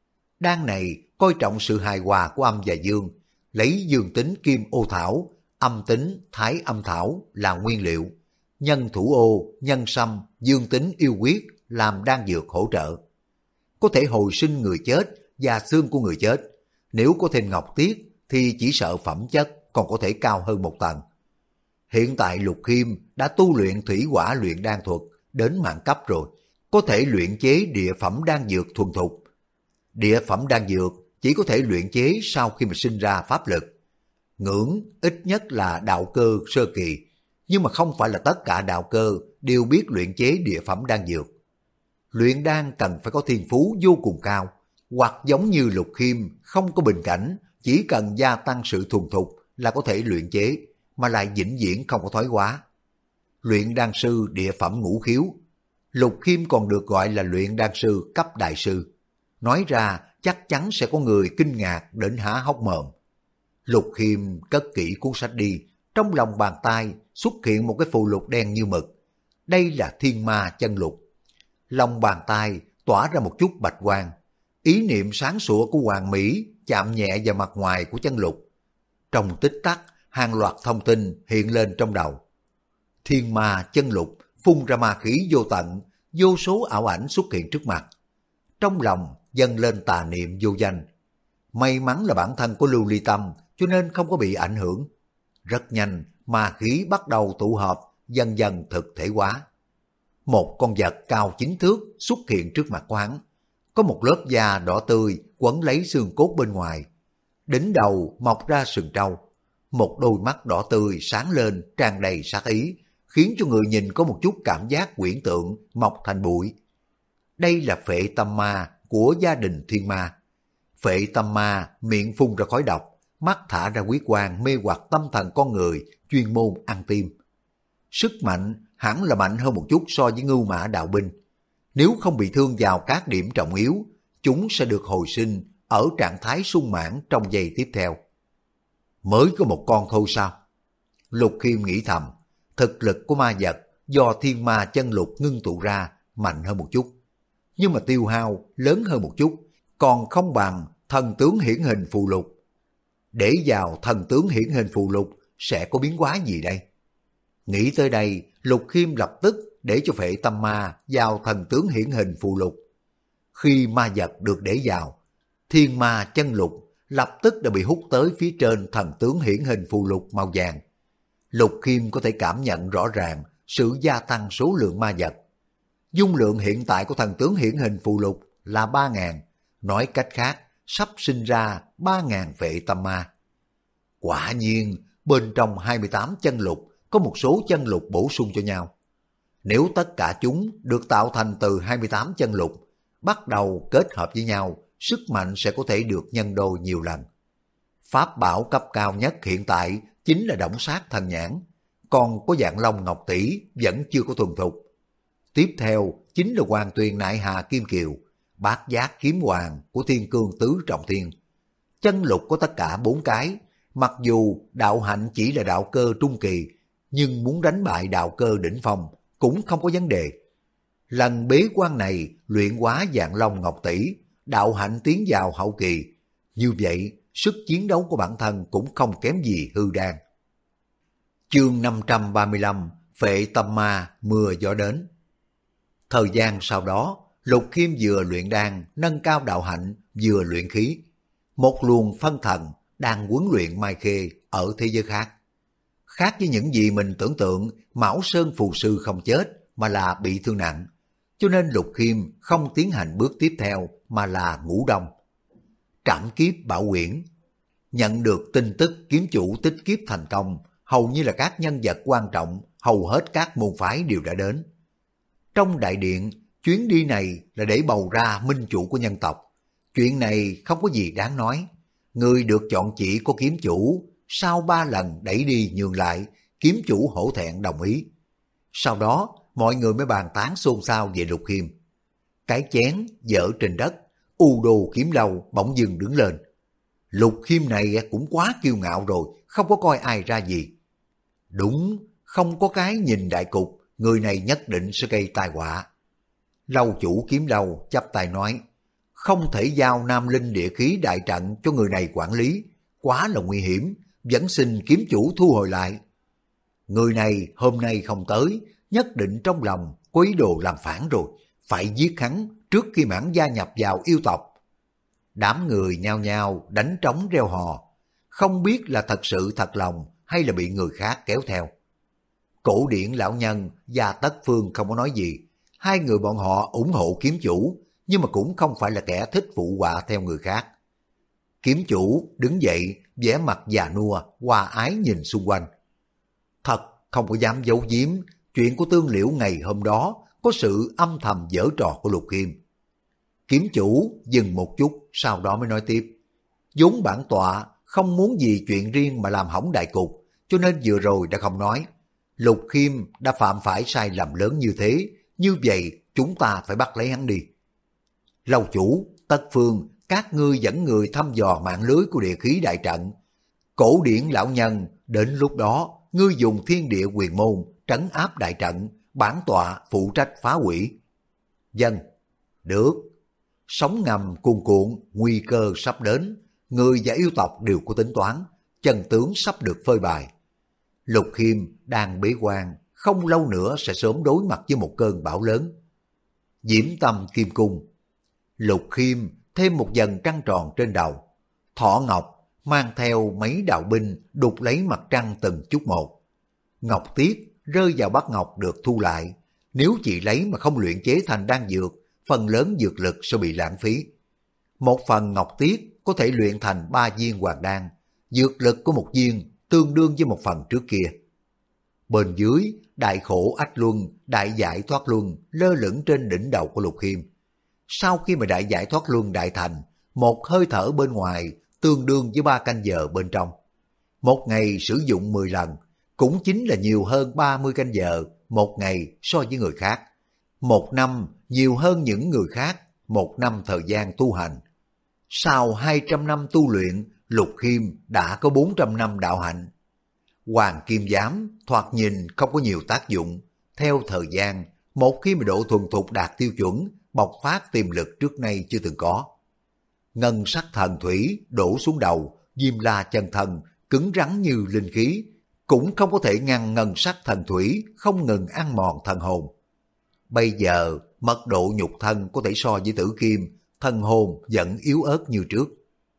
Đan này coi trọng sự hài hòa của âm và dương, lấy dương tính kim ô thảo, âm tính thái âm thảo là nguyên liệu, nhân thủ ô, nhân sâm, dương tính yêu quyết làm đan dược hỗ trợ. Có thể hồi sinh người chết và xương của người chết. Nếu có thêm ngọc tiết thì chỉ sợ phẩm chất còn có thể cao hơn một tầng. Hiện tại Lục Khiêm đã tu luyện thủy hỏa luyện đan thuật đến mạng cấp rồi, có thể luyện chế địa phẩm đan dược thuần thục. Địa phẩm đan dược chỉ có thể luyện chế sau khi mà sinh ra pháp lực. Ngưỡng ít nhất là đạo cơ sơ kỳ, nhưng mà không phải là tất cả đạo cơ đều biết luyện chế địa phẩm đan dược. Luyện đan cần phải có thiên phú vô cùng cao, hoặc giống như Lục Khiêm không có bình cảnh, chỉ cần gia tăng sự thuần thục là có thể luyện chế, mà lại vĩnh viễn không có thoái hóa. Luyện đan sư địa phẩm ngũ khiếu, Lục Khiêm còn được gọi là luyện đan sư cấp đại sư. Nói ra chắc chắn sẽ có người kinh ngạc đến há hốc mồm. Lục Khiêm cất kỹ cuốn sách đi, trong lòng bàn tay xuất hiện một cái phù lục đen như mực. Đây là Thiên Ma chân lục. Lòng bàn tay tỏa ra một chút bạch quang. Ý niệm sáng sủa của Hoàng Mỹ chạm nhẹ vào mặt ngoài của chân lục. Trong tích tắc, hàng loạt thông tin hiện lên trong đầu. Thiên Ma chân lục phun ra ma khí vô tận, vô số ảo ảnh xuất hiện trước mặt. Trong lòng dâng lên tà niệm vô danh. May mắn là bản thân có lưu ly tâm, cho nên không có bị ảnh hưởng. Rất nhanh, ma khí bắt đầu tụ hợp, dần dần thực thể hóa. Một con vật cao 9 thước xuất hiện trước mặt của hắn. Có một lớp da đỏ tươi quấn lấy xương cốt bên ngoài. Đỉnh đầu mọc ra sừng trâu. Một đôi mắt đỏ tươi sáng lên tràn đầy sát ý, khiến cho người nhìn có một chút cảm giác quyển tượng mọc thành bụi. Đây là Phệ Tâm Ma của gia đình Thiên Ma. Phệ Tâm Ma miệng phun ra khói độc, mắt thả ra huyết quang mê hoặc tâm thần con người, chuyên môn ăn tim. Sức mạnh hẳn là mạnh hơn một chút so với Ngưu Mã đạo binh. Nếu không bị thương vào các điểm trọng yếu, chúng sẽ được hồi sinh ở trạng thái sung mãn trong giây tiếp theo. Mới có một con thôi sao? Lục Khiêm nghĩ thầm, thực lực của ma vật do thiên ma chân lục ngưng tụ ra mạnh hơn một chút, nhưng mà tiêu hao lớn hơn một chút, còn không bằng thần tướng hiển hình phù lục. Để vào thần tướng hiển hình phù lục sẽ có biến hóa gì đây? Nghĩ tới đây, Lục Khiêm lập tức để cho Phệ Tâm Ma vào thần tướng hiển hình phù lục. Khi ma vật được để vào, thiên ma chân lục lập tức đã bị hút tới phía trên thần tướng hiển hình phù lục màu vàng. Lục Khiêm có thể cảm nhận rõ ràng sự gia tăng số lượng ma vật. Dung lượng hiện tại của thần tướng hiển hình phù lục là 3.000, nói cách khác, sắp sinh ra 3.000 Phệ Tâm Ma. Quả nhiên, bên trong 28 chân lục có một số chân lục bổ sung cho nhau. Nếu tất cả chúng được tạo thành từ 28 chân lục, bắt đầu kết hợp với nhau, sức mạnh sẽ có thể được nhân đôi nhiều lần. Pháp bảo cấp cao nhất hiện tại chính là Động Sát Thần Nhãn, còn có Vạn Long Ngọc Tỷ vẫn chưa có thuần thục. Tiếp theo chính là Hoàng Tuyền Nại Hà Kim Kiều, Bát Giác Kiếm Hoàng của Thiên Cương Tứ Trọng Thiên. Chân lục có tất cả 4 cái, mặc dù đạo hạnh chỉ là đạo cơ trung kỳ, nhưng muốn đánh bại đạo cơ đỉnh phong cũng không có vấn đề. Lần bế quan này luyện hóa Vạn Long Ngọc Tỷ, đạo hạnh tiến vào hậu kỳ, như vậy sức chiến đấu của bản thân cũng không kém gì hư đan. Chương 535, Phệ Tâm Ma mưa gió đến. Thời gian sau đó, Lục Khiêm vừa luyện đan nâng cao đạo hạnh, vừa luyện khí. Một luồng phân thần đang huấn luyện Mai Khê ở thế giới khác. Khác với những gì mình tưởng tượng, Mão Sơn phù sư không chết mà là bị thương nặng, cho nên Lục Khiêm không tiến hành bước tiếp theo mà là ngủ đông. Trảm kiếp Bảo Quyển. Nhận được tin tức kiếm chủ tích kiếp thành công, hầu như là các nhân vật quan trọng, hầu hết các môn phái đều đã đến. Trong đại điện, chuyến đi này là để bầu ra minh chủ của nhân tộc. Chuyện này không có gì đáng nói. Người được chọn chỉ có kiếm chủ, sau 3 lần đẩy đi nhường lại, kiếm chủ hổ thẹn đồng ý. Sau đó, mọi người mới bàn tán xôn xao về Lục Khiêm. Cái chén dở trên đất, U Đồ Kiếm Lâu bỗng dừng đứng lên. Lục Khiêm này cũng quá kiêu ngạo rồi, không có coi ai ra gì. Đúng, không có cái nhìn đại cục, người này nhất định sẽ gây tai họa. Lâu chủ Kiếm Lâu chắp tay nói, không thể giao Nam Linh địa khí đại trận cho người này quản lý, quá là nguy hiểm, vẫn xin kiếm chủ thu hồi lại. Người này hôm nay không tới, nhất định trong lòng có ý đồ làm phản rồi, phải giết hắn trước khi mãn gia nhập vào yêu tộc. Đám người nhao nhao đánh trống reo hò, không biết là thật sự thật lòng hay là bị người khác kéo theo. Cổ Điển lão nhân và Tất Phương không có nói gì, hai người bọn họ ủng hộ kiếm chủ, nhưng mà cũng không phải là kẻ thích phụ họa theo người khác. Kiếm chủ đứng dậy, vẻ mặt già nua, hòa ái nhìn xung quanh. Thật không có dám giấu giếm, chuyện của Tương Liễu ngày hôm đó có sự âm thầm giở trò của Lục Khiêm. Kiếm chủ dừng một chút, sau đó mới nói tiếp. Vốn bản tọa không muốn gì chuyện riêng mà làm hỏng đại cục, cho nên vừa rồi đã không nói. Lục Khiêm đã phạm phải sai lầm lớn như thế, như vậy chúng ta phải bắt lấy hắn đi. Lâu chủ, Tất Phương, các ngươi dẫn người thăm dò mạng lưới của địa khí đại trận. Cổ Điển lão nhân, đến lúc đó, ngươi dùng thiên địa quyền môn, trấn áp đại trận, bản tọa phụ trách phá hủy. Dân, được. Sóng ngầm cuồn cuộn, nguy cơ sắp đến, người và yêu tộc đều có tính toán, chân tướng sắp được phơi bày. Lục Khiêm đang bế quan, không lâu nữa sẽ sớm đối mặt với một cơn bão lớn. Diễm Tâm Kim Cung. Lục Khiêm thêm một dần trăng tròn trên đầu. Thỏ Ngọc mang theo mấy đạo binh đục lấy mặt trăng từng chút một. Ngọc Tiết rơi vào bát ngọc được thu lại. Nếu chỉ lấy mà không luyện chế thành đan dược, phần lớn dược lực sẽ bị lãng phí. Một phần Ngọc Tiết có thể luyện thành 3 viên hoàng đan. Dược lực của một viên tương đương với một phần trước kia. Bên dưới, đại khổ ách luân, đại giải thoát luân lơ lửng trên đỉnh đầu của Lục Khiêm. Sau khi mà đại giải thoát luân đại thành, một hơi thở bên ngoài tương đương với 3 canh giờ bên trong. Một ngày sử dụng 10 lần, cũng chính là nhiều hơn 30 canh giờ một ngày so với người khác. Một năm nhiều hơn những người khác một năm thời gian tu hành. Sau 200 năm tu luyện, Lục Khiêm đã có 400 năm đạo hạnh. Hoàng Kim Giám thoạt nhìn không có nhiều tác dụng. Theo thời gian, một khi mà độ thuần thục đạt tiêu chuẩn, bộc phát tiềm lực trước nay chưa từng có. Ngân sắc thần thủy đổ xuống đầu, Diêm La chân thân cứng rắn như linh khí, cũng không có thể ngăn ngân sắc thần thủy không ngừng ăn mòn thần hồn. Bây giờ mật độ nhục thân có thể so với Tử Kim, thần hồn vẫn yếu ớt như trước.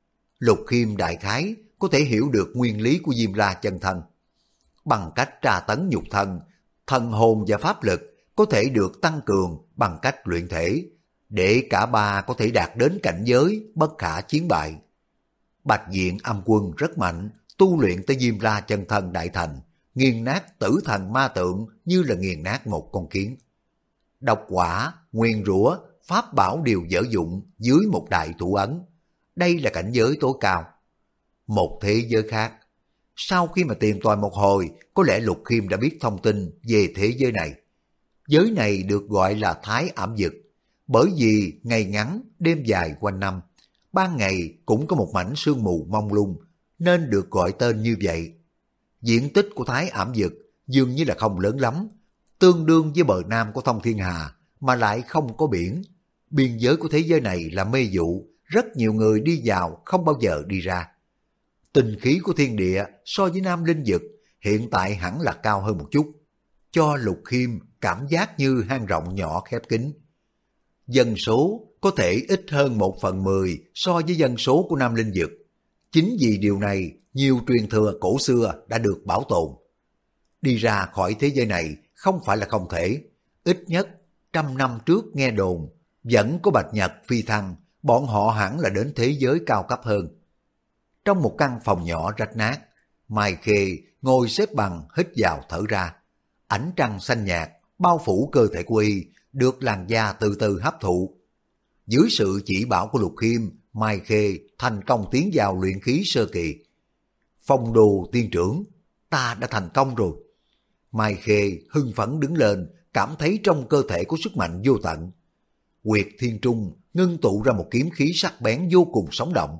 Lục Khiêm đại khái có thể hiểu được nguyên lý của Diêm La chân thân. Bằng cách tra tấn nhục thân, thần hồn và pháp lực có thể được tăng cường bằng cách luyện thể, để cả ba có thể đạt đến cảnh giới bất khả chiến bại. Bạch Diện Âm Quân rất mạnh, tu luyện tới Diêm La chân thân đại thành, nghiền nát tử thần ma tượng như là nghiền nát một con kiến. Độc quả, nguyên rủa, pháp bảo đều dở dụng dưới một đại thủ ấn. Đây là cảnh giới tối cao. Một thế giới khác. Sau khi mà tìm tòi một hồi, có lẽ Lục Khiêm đã biết thông tin về thế giới này. Giới này được gọi là Thái Ảm Vực, bởi vì ngày ngắn, đêm dài quanh năm. Ban ngày cũng có một mảnh sương mù mông lung, nên được gọi tên như vậy. Diện tích của Thái Ảm Vực dường như là không lớn lắm, tương đương với bờ nam của Thông Thiên Hà, mà lại không có biển. Biên giới của thế giới này là mê dụ, rất nhiều người đi vào không bao giờ đi ra. Tinh khí của thiên địa so với Nam Linh Vực hiện tại hẳn là cao hơn một chút, cho Lục Khiêm cảm giác như hang rộng nhỏ khép kín. Dân số có thể ít hơn 1/10 so với dân số của Nam Linh Vực. Chính vì điều này, nhiều truyền thừa cổ xưa đã được bảo tồn. Đi ra khỏi thế giới này không phải là không thể. Ít nhất 100 năm trước nghe đồn, vẫn có Bạch Nhật phi thăng, bọn họ hẳn là đến thế giới cao cấp hơn. Trong một căn phòng nhỏ rách nát, Mai Khê ngồi xếp bằng hít vào thở ra. Ánh trăng xanh nhạt bao phủ cơ thể của y, được làn da từ từ hấp thụ. Dưới sự chỉ bảo của Lục Khiêm, Mai Khê thành công tiến vào luyện khí sơ kỳ. Phong Đồ tiên trưởng, ta đã thành công rồi. Mai Khê hưng phấn đứng lên, cảm thấy trong cơ thể có sức mạnh vô tận. Huyệt Thiên Trung ngưng tụ ra một kiếm khí sắc bén vô cùng sống động.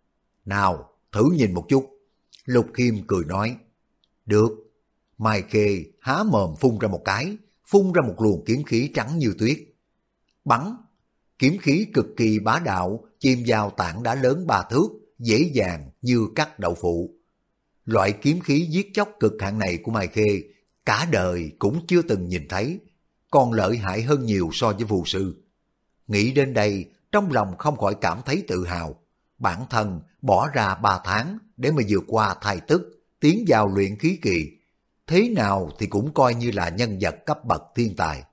Nào, thử nhìn một chút. Lục Khiêm cười nói. Được. Mai Khê há mồm phun ra một cái, phun ra một luồng kiếm khí trắng như tuyết. Bắn. Kiếm khí cực kỳ bá đạo, chìm vào tảng đá lớn 3 thước, dễ dàng như cắt đậu phụ. Loại kiếm khí giết chóc cực hạn này của Mai Khê, cả đời cũng chưa từng nhìn thấy, còn lợi hại hơn nhiều so với phù sư. Nghĩ đến đây, trong lòng không khỏi cảm thấy tự hào. Bản thân bỏ ra 3 tháng để mà vượt qua thai tức, tiến vào luyện khí kỳ. Thế nào thì cũng coi như là nhân vật cấp bậc thiên tài.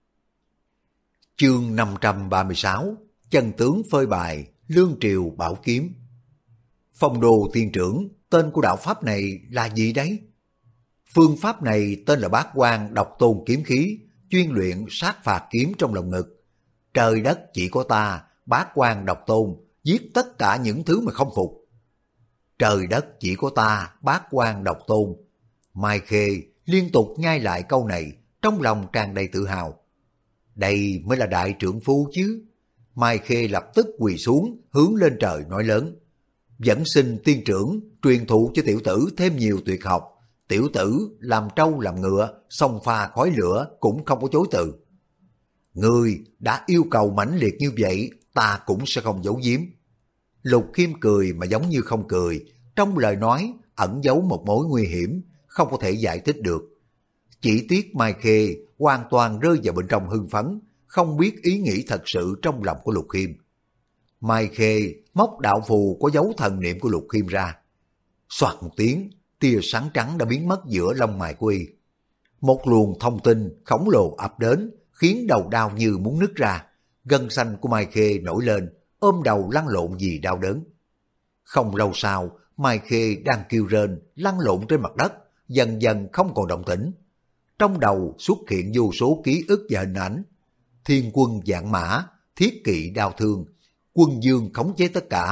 Chương 536, chân tướng phơi bày, lương triều bảo kiếm. Phong Đồ tiên trưởng, tên của đạo pháp này là gì đấy? Phương pháp này tên là Bát Quang Độc Tôn kiếm khí, chuyên luyện sát phạt kiếm trong lòng ngực. Trời đất chỉ có ta, Bát Quang Độc Tôn, giết tất cả những thứ mà không phục. Trời đất chỉ có ta, Bát Quang Độc Tôn. Mai Khê liên tục nhai lại câu này, trong lòng tràn đầy tự hào. Đây mới là đại trượng phu chứ. Mai Khê lập tức quỳ xuống, hướng lên trời nói lớn. Vẫn xin tiên trưởng truyền thụ cho tiểu tử thêm nhiều tuyệt học. Tiểu tử làm trâu làm ngựa, xông pha khói lửa cũng không có chối từ. Ngươi đã yêu cầu mãnh liệt như vậy, ta cũng sẽ không giấu giếm. Lục Khiêm cười mà giống như không cười, trong lời nói ẩn giấu một mối nguy hiểm, không có thể giải thích được. Chỉ tiếc Mai Khê hoàn toàn rơi vào bên trong hưng phấn, không biết ý nghĩ thật sự trong lòng của Lục Khiêm. Mai Khê móc đạo phù có dấu thần niệm của Lục Khiêm ra. Soạt một tiếng, tia sáng trắng đã biến mất giữa lông mày của y. Một luồng thông tin khổng lồ ập đến, khiến đầu đau như muốn nứt ra. Gân xanh của Mai Khê nổi lên, ôm đầu lăn lộn vì đau đớn. Không lâu sau, Mai Khê đang kêu rên, lăn lộn trên mặt đất, dần dần không còn động tĩnh. Trong đầu xuất hiện vô số ký ức và hình ảnh. Thiên quân vạn mã, thiết kỵ đao thương, quân dương khống chế tất cả,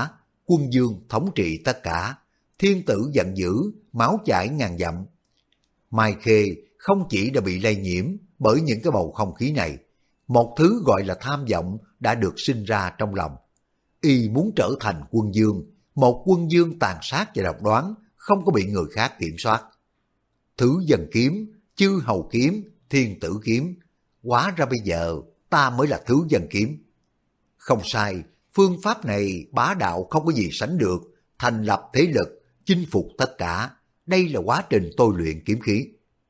quân dương thống trị tất cả, thiên tử giận dữ, máu chảy ngàn dặm. Mai Khê không chỉ đã bị lây nhiễm bởi những cái bầu không khí này, một thứ gọi là tham vọng đã được sinh ra trong lòng. Y muốn trở thành quân dương, một quân dương tàn sát và độc đoán, không có bị người khác kiểm soát. Thứ dân kiếm, chư hầu kiếm, thiên tử kiếm, hóa ra bây giờ ta mới là thứ dân kiếm. Không sai, phương pháp này bá đạo không có gì sánh được, thành lập thế lực, chinh phục tất cả. Đây là quá trình tôi luyện kiếm khí.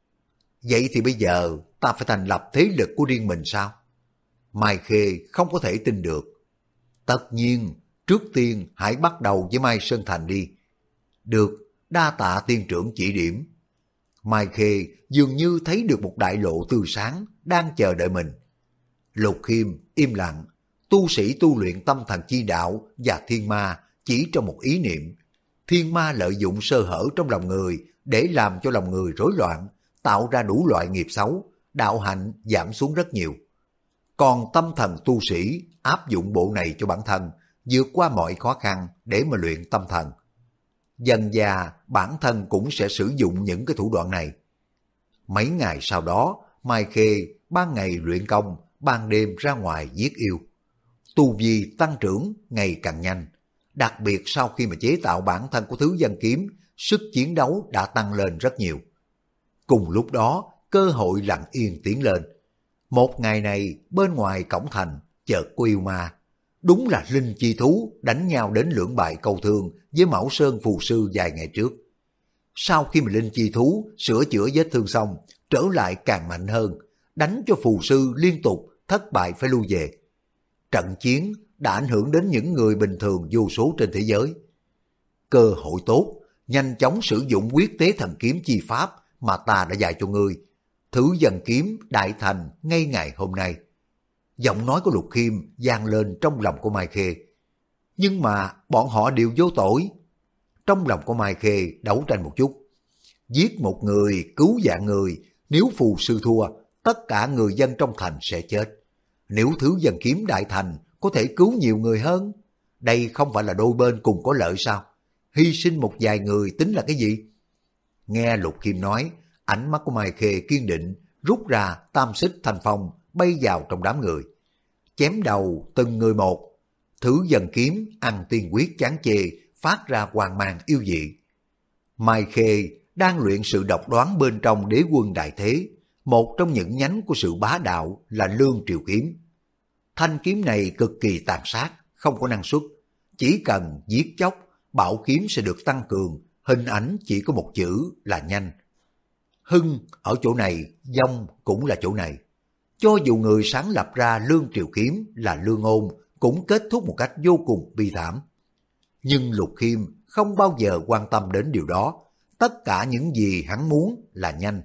Vậy thì bây giờ ta phải thành lập thế lực của riêng mình sao? Mai Khê không có thể tin được. Tất nhiên, trước tiên hãy bắt đầu với Mai Sơn Thành đi. Được, đa tạ tiên trưởng chỉ điểm. Mai Khê dường như thấy được một đại lộ tươi sáng đang chờ đợi mình. Lục Khiêm im lặng, tu sĩ tu luyện tâm thần chi đạo và thiên ma chỉ trong một ý niệm. Thiên ma lợi dụng sơ hở trong lòng người để làm cho lòng người rối loạn, tạo ra đủ loại nghiệp xấu, đạo hạnh giảm xuống rất nhiều. Còn tâm thần tu sĩ áp dụng bộ này cho bản thân, vượt qua mọi khó khăn để mà luyện tâm thần. Dần dà bản thân cũng sẽ sử dụng những cái thủ đoạn này. Mấy ngày sau đó, Mai Khê ban ngày luyện công, ban đêm ra ngoài giết yêu. Tu vi tăng trưởng ngày càng nhanh. Đặc biệt sau khi mà chế tạo bản thân của thứ dân kiếm, sức chiến đấu đã tăng lên rất nhiều. Cùng lúc đó, cơ hội lặng yên tiến lên. Một ngày này, bên ngoài cổng thành, chợt có yêu ma. Đúng là linh chi thú đánh nhau đến lưỡng bại câu thương với Mão Sơn phù sư vài ngày trước. Sau khi mà linh chi thú sửa chữa vết thương xong, trở lại càng mạnh hơn, đánh cho phù sư liên tục thất bại phải lui về. Trận chiến đã ảnh hưởng đến những người bình thường vô số trên thế giới. Cơ hội tốt, nhanh chóng sử dụng quyết tế thần kiếm chi pháp mà ta đã dạy cho ngươi. Thứ dân kiếm đại thành ngay ngày hôm nay. Giọng nói của Lục Khiêm vang lên trong lòng của Mai Khê. Nhưng mà bọn họ đều vô tội. Trong lòng của Mai Khê đấu tranh một chút. Giết một người, cứu vạn người, nếu phù sư thua, tất cả người dân trong thành sẽ chết. Nếu thứ dân kiếm đại thành có thể cứu nhiều người hơn, đây không phải là đôi bên cùng có lợi sao? Hy sinh một vài người tính là cái gì? Nghe Lục Khiêm nói, ánh mắt của Mai Khê kiên định, rút ra tam xích thành phong, bay vào trong đám người. Chém đầu từng người một, thứ dân kiếm ăn tiên quyết chán chê, phát ra quang mang yêu dị. Mai Khê đang luyện sự độc đoán bên trong đế quân đại thế, một trong những nhánh của sự bá đạo là lương triều kiếm. Thanh kiếm này cực kỳ tàn sát, không có năng suất. Chỉ cần giết chóc, bảo kiếm sẽ được tăng cường, hình ảnh chỉ có một chữ là nhanh. Hưng ở chỗ này, vong cũng là chỗ này. Cho dù người sáng lập ra lương triều kiếm là Lương Ôn, cũng kết thúc một cách vô cùng bi thảm. Nhưng Lục Khiêm không bao giờ quan tâm đến điều đó. Tất cả những gì hắn muốn là nhanh.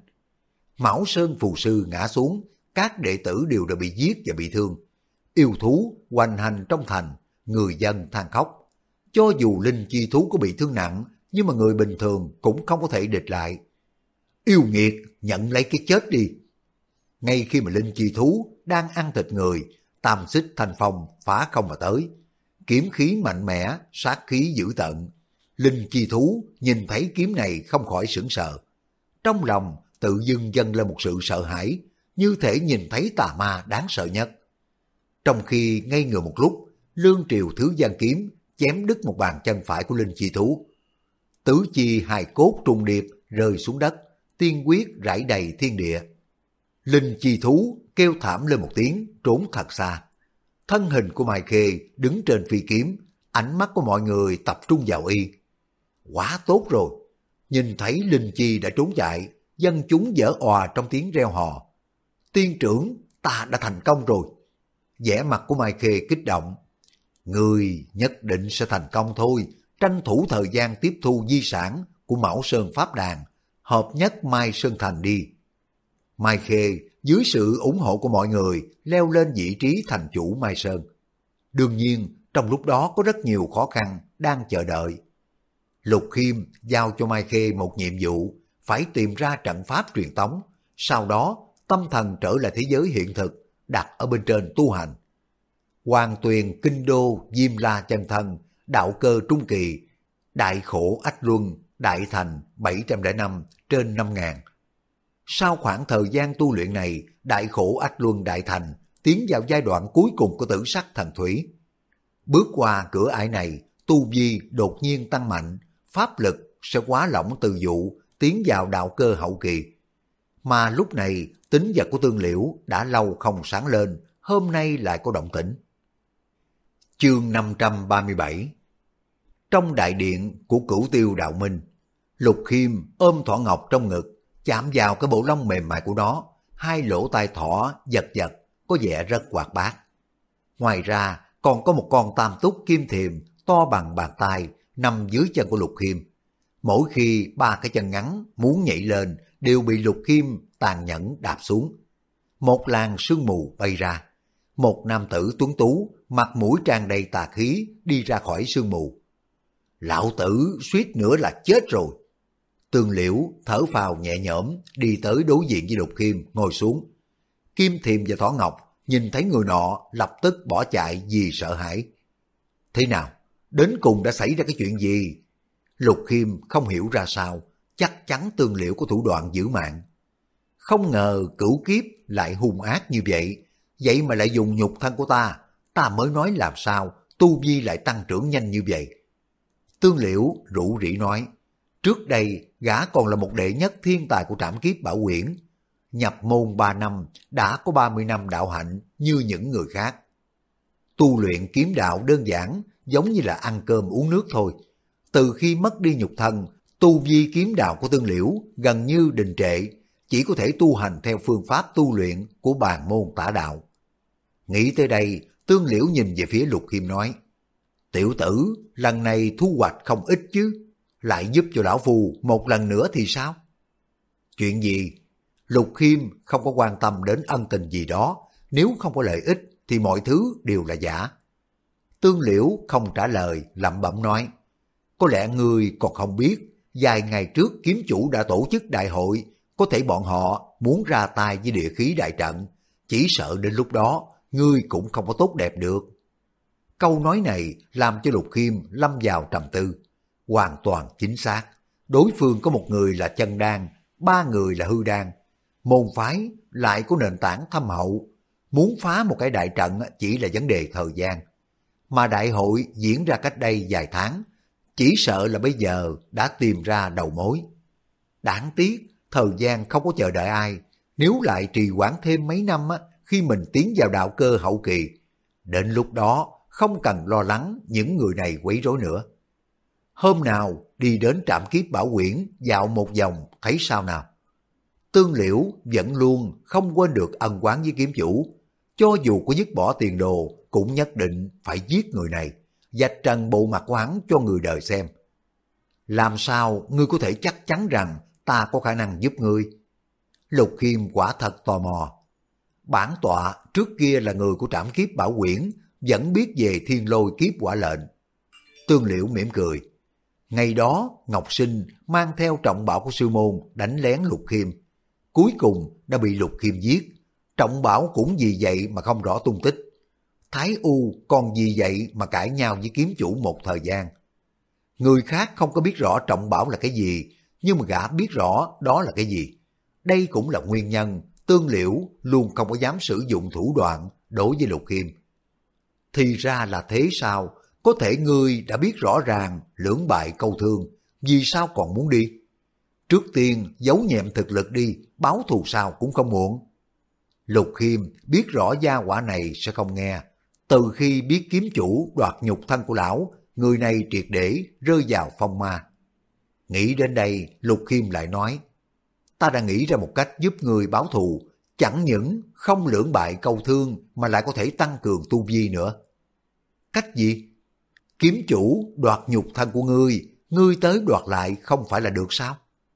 Mão Sơn phù sư ngã xuống, các đệ tử đều đã bị giết và bị thương. Yêu thú hoành hành trong thành, người dân than khóc. Cho dù linh chi thú có bị thương nặng, nhưng mà người bình thường cũng không có thể địch lại. Yêu nghiệt, nhận lấy cái chết đi. Ngay khi mà linh chi thú đang ăn thịt người, tam xích thành phong phá không mà tới. Kiếm khí mạnh mẽ, sát khí dữ tợn. Linh chi thú nhìn thấy kiếm này không khỏi sửng sợ. Trong lòng tự dưng dâng lên một sự sợ hãi, như thể nhìn thấy tà ma đáng sợ nhất. Trong khi ngây người một lúc, lương triều thứ gian kiếm chém đứt một bàn chân phải của linh chi thú. Tứ chi hài cốt trùng điệp rơi xuống đất, tiên quyết rải đầy thiên địa. Linh chi thú kêu thảm lên một tiếng, trốn thật xa. Thân hình của Mai Khê đứng trên phi kiếm, ánh mắt của mọi người tập trung vào y. Quá tốt rồi, nhìn thấy linh chi đã trốn chạy, dân chúng vỡ òa trong tiếng reo hò. Tiên trưởng, ta đã thành công rồi. Vẻ mặt của Mai Khê kích động. Người nhất định sẽ thành công thôi, tranh thủ thời gian tiếp thu di sản của Mão Sơn Pháp Đàn, hợp nhất Mai Sơn Thành đi. Mai Khê dưới sự ủng hộ của mọi người leo lên vị trí thành chủ Mai Sơn. Đương nhiên, trong lúc đó có rất nhiều khó khăn đang chờ đợi. Lục Khiêm giao cho Mai Khê một nhiệm vụ, phải tìm ra trận pháp truyền tống, sau đó tâm thần trở lại thế giới hiện thực, đặt ở bên trên tu hành. Hoàng Tuyền Kinh Đô Diêm La chân thân đạo cơ trung kỳ, đại khổ ách luân, đại thành 705 trên 5.000. Sau khoảng thời gian tu luyện này, đại khổ ách luân đại thành tiến vào giai đoạn cuối cùng của tử sắc thần thủy. Bước qua cửa ải này, tu vi đột nhiên tăng mạnh, pháp lực sẽ hóa lỏng từ vụ tiến vào đạo cơ hậu kỳ. Mà lúc này tính vật của Tương Liễu đã lâu không sáng lên, hôm nay lại có động tĩnh. Chương 537. Trong đại điện của Cửu Tiêu Đạo Minh, Lục Khiêm ôm Thỏ Ngọc trong ngực, chạm vào cái bộ lông mềm mại của nó, hai lỗ tai thỏ giật giật, có vẻ rất hoạt bát. Ngoài ra còn có một con tam túc kim thiềm to bằng bàn tay nằm dưới chân của Lục Khiêm. Mỗi khi ba cái chân ngắn muốn nhảy lên đều bị Lục Khiêm tàn nhẫn đạp xuống. Một làn sương mù bay ra. Một nam tử tuấn tú, mặt mũi tràn đầy tà khí đi ra khỏi sương mù. Lão tử suýt nữa là chết rồi. Tương Liễu thở phào nhẹ nhõm đi tới đối diện với Lục Khiêm ngồi xuống. Kim Thiềm và Thỏ Ngọc nhìn thấy người nọ lập tức bỏ chạy vì sợ hãi. Thế nào? Đến cùng đã xảy ra cái chuyện gì? Lục Khiêm không hiểu ra sao, chắc chắn Tương Liễu có thủ đoạn giữ mạng. Không ngờ Cửu Kiếp lại hung ác như vậy, vậy mà lại dùng nhục thân của ta mới nói làm sao tu vi lại tăng trưởng nhanh như vậy. Tương Liễu rủ rỉ nói, trước đây gã còn là một đệ nhất thiên tài của Trảm Kiếp Bảo Quyển, nhập môn 3 năm đã có 30 năm đạo hạnh như những người khác. Tu luyện kiếm đạo đơn giản giống như là ăn cơm uống nước thôi. Từ khi mất đi nhục thân, tu vi kiếm đạo của Tương Liễu gần như đình trệ, chỉ có thể tu hành theo phương pháp tu luyện của bàn môn tả đạo. Nghĩ tới đây, Tương Liễu nhìn về phía Lục Khiêm nói, tiểu tử, lần này thu hoạch không ít chứ, lại giúp cho lão phu một lần nữa thì sao? Chuyện gì? Lục Khiêm không có quan tâm đến ân tình gì đó, nếu không có lợi ích thì mọi thứ đều là giả. Tương Liễu không trả lời, lẩm bẩm nói, có lẽ ngươi còn không biết, vài ngày trước kiếm chủ đã tổ chức đại hội, có thể bọn họ muốn ra tay với địa khí đại trận, chỉ sợ đến lúc đó ngươi cũng không có tốt đẹp được. Câu nói này làm cho Lục Khiêm lâm vào trầm tư. Hoàn toàn chính xác, đối phương có một người là chân đan, ba người là hư đan. Môn phái lại có nền tảng thâm hậu, muốn phá một cái đại trận chỉ là vấn đề thời gian. Mà đại hội diễn ra cách đây vài tháng, chỉ sợ là bây giờ đã tìm ra đầu mối. Đáng tiếc, thời gian không có chờ đợi ai, nếu lại trì hoãn thêm mấy năm khi mình tiến vào đạo cơ hậu kỳ, đến lúc đó không cần lo lắng những người này quấy rối nữa. Hôm nào đi đến Trảm Kiếp Bảo Quyển dạo một vòng thấy sao nào? Tương Liễu vẫn luôn không quên được ân oán với kiếm chủ, cho dù có dứt bỏ tiền đồ cũng nhất định phải giết người này, vạch trần bộ mặt của hắn cho người đời xem. Làm sao ngươi có thể chắc chắn rằng ta có khả năng giúp ngươi? Lục Khiêm quả thật tò mò. Bản tọa trước kia là người của Trảm Kiếp Bảo Quyển, vẫn biết về Thiên Lôi Kiếp Quả Lệnh. Tương Liễu mỉm cười. Ngày đó Ngọc Sinh mang theo trọng bảo của sư môn đánh lén Lục Khiêm, cuối cùng đã bị Lục Khiêm giết. Trọng bảo cũng vì vậy mà không rõ tung tích. Thái U còn vì vậy mà cãi nhau với kiếm chủ một thời gian. Người khác không có biết rõ trọng bảo là cái gì, nhưng mà gã biết rõ đó là cái gì. Đây cũng là nguyên nhân Tương Liễu luôn không có dám sử dụng thủ đoạn đối với Lục Khiêm. Thì ra là thế sao? Có thể ngươi đã biết rõ ràng lưỡng bại câu thương, vì sao còn muốn đi? Trước tiên giấu nhẹm thực lực đi, báo thù sao cũng không muộn. Lục Khiêm biết rõ gia hỏa này sẽ không nghe. Từ khi biết kiếm chủ đoạt nhục thân của lão, người này triệt để rơi vào phong ma. Nghĩ đến đây, Lục Khiêm lại nói, ta đã nghĩ ra một cách giúp người báo thù, chẳng những không lưỡng bại câu thương mà lại có thể tăng cường tu vi nữa. Cách gì? Kiếm chủ đoạt nhục thân của ngươi tới đoạt lại không phải là được sao?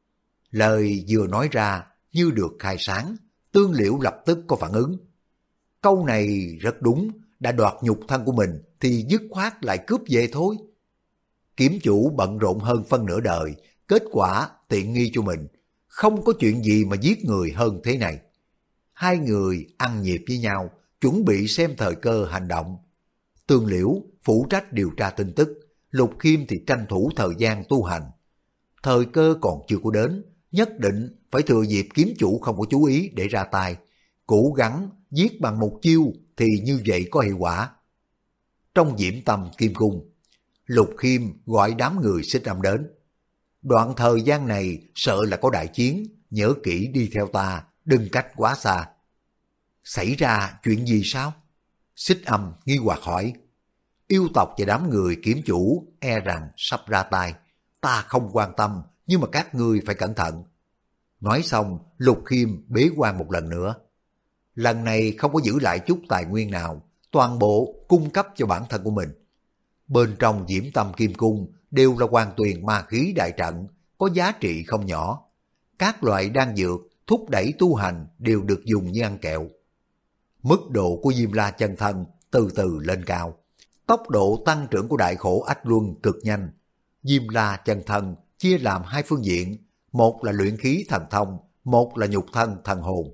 Lời vừa nói ra như được khai sáng, Tương Liễu lập tức có phản ứng. Câu này rất đúng, đã đoạt nhục thân của mình thì dứt khoát lại cướp về thôi. Kiếm chủ bận rộn hơn phân nửa đời, kết quả tiện nghi cho mình, không có chuyện gì mà giết người hơn thế này. Hai người ăn nhịp với nhau, chuẩn bị xem thời cơ hành động. Tương Liễu phụ trách điều tra tin tức, Lục Khiêm thì tranh thủ thời gian tu hành. Thời cơ còn chưa có đến, nhất định phải thừa dịp kiếm chủ không có chú ý để ra tay, cố gắng giết bằng một chiêu thì như vậy có hiệu quả. Trong Diễm Tâm Kim Cung, Lục Khiêm gọi đám người Xích Âm đến. Đoạn thời gian này sợ là có đại chiến, nhớ kỹ đi theo ta, đừng cách quá xa. Xảy ra chuyện gì sao? Xích Âm nghi hoặc hỏi. Yêu tộc và đám người kiếm chủ e rằng sắp ra tay. Ta không quan tâm, nhưng mà các ngươi phải cẩn thận. Nói xong, Lục Khiêm bế quan một lần nữa. Lần này không có giữ lại chút tài nguyên nào, toàn bộ cung cấp cho bản thân của mình. Bên trong Diễm Tâm Kim Cung đều là hoàn tuyền ma khí đại trận, có giá trị không nhỏ. Các loại đan dược, thúc đẩy tu hành đều được dùng như ăn kẹo. Mức độ của Diêm La chân thân từ từ lên cao. Tốc độ tăng trưởng của đại khổ ách luân cực nhanh. Diêm La chân thân chia làm hai phương diện, một là luyện khí thần thông, một là nhục thân thần hồn.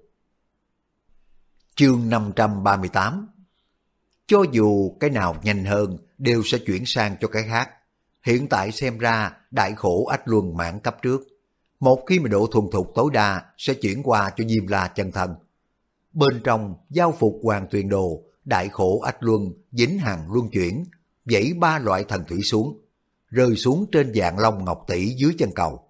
Chương 538. Cho dù cái nào nhanh hơn đều sẽ chuyển sang cho cái khác. Hiện tại xem ra đại khổ ách luân mãn cấp trước. Một khi mà độ thuần thục tối đa sẽ chuyển qua cho Diêm La chân thân. Bên trong giao phục hoàng tuyền đồ, đại khổ ách luân dính hàng luân chuyển, vẩy 3 loại thần thủy xuống, rơi xuống trên dạng long ngọc tỷ dưới chân cầu.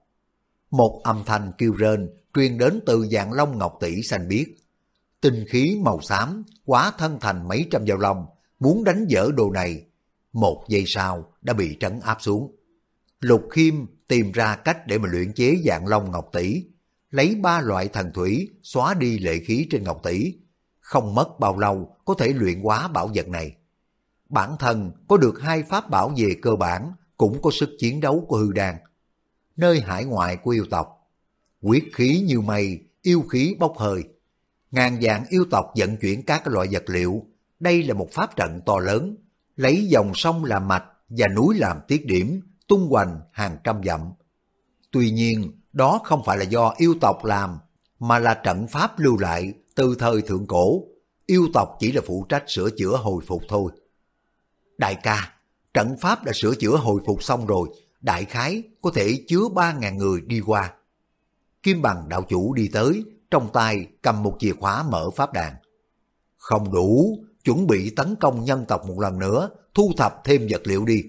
Một âm thanh kêu rên truyền đến từ dạng long ngọc tỷ xanh biếc. Tinh khí màu xám hóa thân thành mấy trăm dao long, muốn đánh vỡ đồ này. Một giây sau đã bị trấn áp xuống. Lục Khiêm tìm ra cách để mà luyện chế dạng long ngọc tỷ, lấy 3 loại thần thủy xóa đi lệ khí trên ngọc tỷ. Không mất bao lâu có thể luyện hóa bảo vật này. Bản thân có được 2 pháp bảo về cơ bản, cũng có sức chiến đấu của hư đan. Nơi hải ngoại của yêu tộc, huyết khí như mây, yêu khí bốc hơi. Ngàn vạn yêu tộc vận chuyển các loại vật liệu. Đây là một pháp trận to lớn, lấy dòng sông làm mạch và núi làm tiết điểm, tung hoành hàng trăm dặm. Tuy nhiên, đó không phải là do yêu tộc làm, mà là trận pháp lưu lại từ thời thượng cổ. Yêu tộc chỉ là phụ trách sửa chữa hồi phục thôi. Đại ca, trận pháp đã sửa chữa hồi phục xong rồi, đại khái có thể chứa 3.000 người đi qua. Kim Bằng đạo chủ đi tới, trong tay cầm một chìa khóa mở pháp đàn. Không đủ, chuẩn bị tấn công nhân tộc một lần nữa, thu thập thêm vật liệu đi.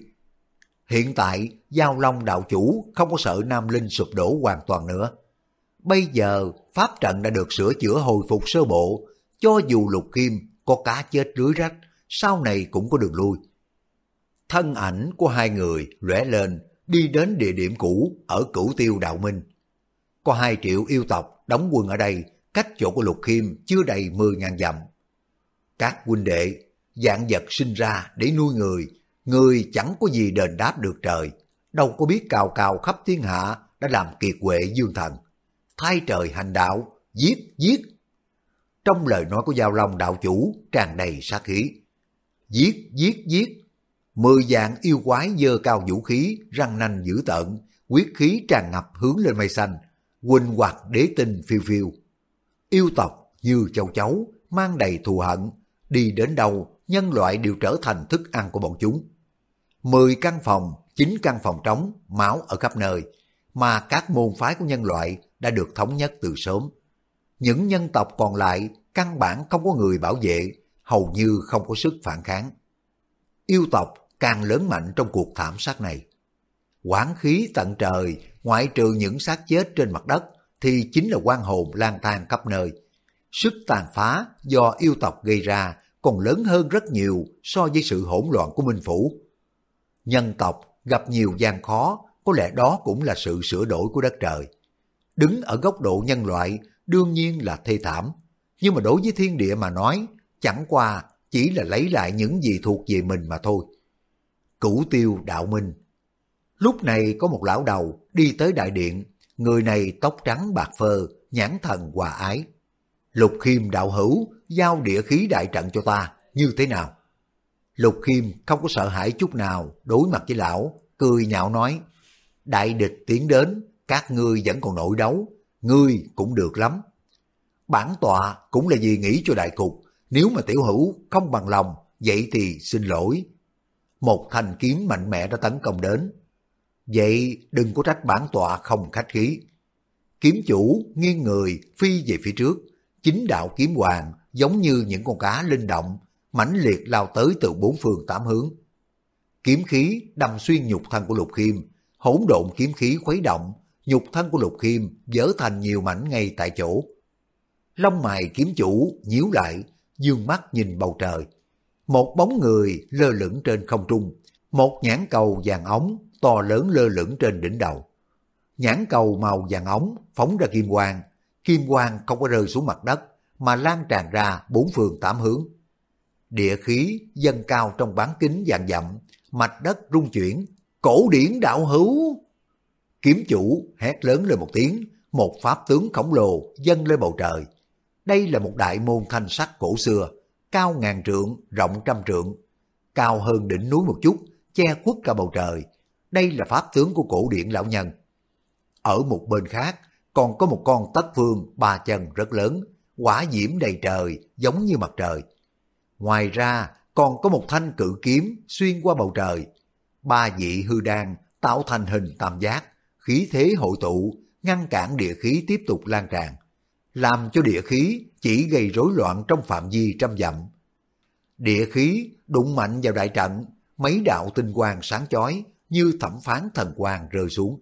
Hiện tại, Giao Long đạo chủ không có sợ Nam Linh sụp đổ hoàn toàn nữa. Bây giờ, pháp trận đã được sửa chữa hồi phục sơ bộ, cho dù Lục Khiêm có cá chết lưới rách, sau này cũng có đường lui. Thân ảnh của hai người lóe lên, đi đến địa điểm cũ ở Cửu Tiêu Đạo Minh. Có 2 triệu yêu tộc đóng quân ở đây, cách chỗ của Lục Khiêm chưa đầy 10.000 dặm. Các huynh đệ, vạn vật sinh ra để nuôi người, người chẳng có gì đền đáp được trời, đâu có biết cào cào khắp thiên hạ đã làm kiệt quệ dương thần. Thay trời hành đạo, giết, giết. Trong lời nói của Giao Long đạo chủ tràn đầy sát khí. Giết, giết, giết. 10 vạn yêu quái giơ cao vũ khí, răng nanh dữ tợn, huyết khí tràn ngập hướng lên mây xanh, huỳnh hoặc đế tinh phiêu phiêu. Yêu tộc như châu chấu, mang đầy thù hận, đi đến đâu nhân loại đều trở thành thức ăn của bọn chúng. 10 căn phòng, 9 căn phòng trống, máu ở khắp nơi, mà các môn phái của nhân loại đã được thống nhất từ sớm. Những nhân tộc còn lại căn bản không có người bảo vệ, hầu như không có sức phản kháng. Yêu tộc càng lớn mạnh trong cuộc thảm sát này. Oán khí tận trời, ngoại trừ những xác chết trên mặt đất, thì chính là oan hồn lang thang khắp nơi. Sức tàn phá do yêu tộc gây ra còn lớn hơn rất nhiều so với sự hỗn loạn của Minh Phủ. Nhân tộc gặp nhiều gian khó, có lẽ đó cũng là sự sửa đổi của đất trời. Đứng ở góc độ nhân loại, đương nhiên là thê thảm. Nhưng mà đối với thiên địa mà nói, chẳng qua chỉ là lấy lại những gì thuộc về mình mà thôi. Cửu Tiêu Đạo Minh. Lúc này có một lão đầu đi tới đại điện, người này tóc trắng bạc phơ, nhãn thần hòa ái. Lục Khiêm đạo hữu, giao địa khí đại trận cho ta, như thế nào? Lục Khiêm không có sợ hãi chút nào, đối mặt với lão, cười nhạo nói, đại địch tiến đến, các ngươi vẫn còn nội đấu, ngươi cũng được lắm. Bản tọa cũng là vì nghĩ cho đại cục, nếu mà tiểu hữu không bằng lòng, vậy thì xin lỗi. một thanh kiếm mạnh mẽ đã tấn công đến. Vậy đừng có trách bản tọa không khách khí. Kiếm chủ nghiêng người phi về phía trước, chính đạo kiếm hoàng giống như những con cá linh động, mãnh liệt lao tới từ bốn phương tám hướng. Kiếm khí đâm xuyên nhục thân của Lục Khiêm, hỗn độn kiếm khí khuấy động, nhục thân của Lục Khiêm vỡ thành nhiều mảnh ngay tại chỗ. Lông mày kiếm chủ nhíu lại, dương mắt nhìn bầu trời. Một bóng người lơ lửng trên không trung, một nhãn cầu vàng óng to lớn lơ lửng trên đỉnh đầu. Nhãn cầu màu vàng óng phóng ra kim quang không có rơi xuống mặt đất mà lan tràn ra bốn phương tám hướng. Địa khí dâng cao trong bán kính vạn dặm, mạch đất rung chuyển, cổ điển đạo hữu. Kiếm chủ hét lớn lên một tiếng, một pháp tướng khổng lồ dâng lên bầu trời. Đây là một đại môn thanh sắt cổ xưa, cao ngàn trượng, rộng trăm trượng, cao hơn đỉnh núi một chút, che khuất cả bầu trời. Đây là pháp tướng của cổ điển lão nhân. Ở một bên khác, còn có một con tất vương ba chân rất lớn, hỏa diễm đầy trời, giống như mặt trời. Ngoài ra, còn có một thanh cự kiếm xuyên qua bầu trời. Ba vị hư đan tạo thành hình tam giác, khí thế hội tụ, ngăn cản địa khí tiếp tục lan tràn, làm cho địa khí chỉ gây rối loạn trong phạm vi trăm dặm. Địa khí đụng mạnh vào đại trận, mấy đạo tinh quang sáng chói như thẩm phán thần quang rơi xuống.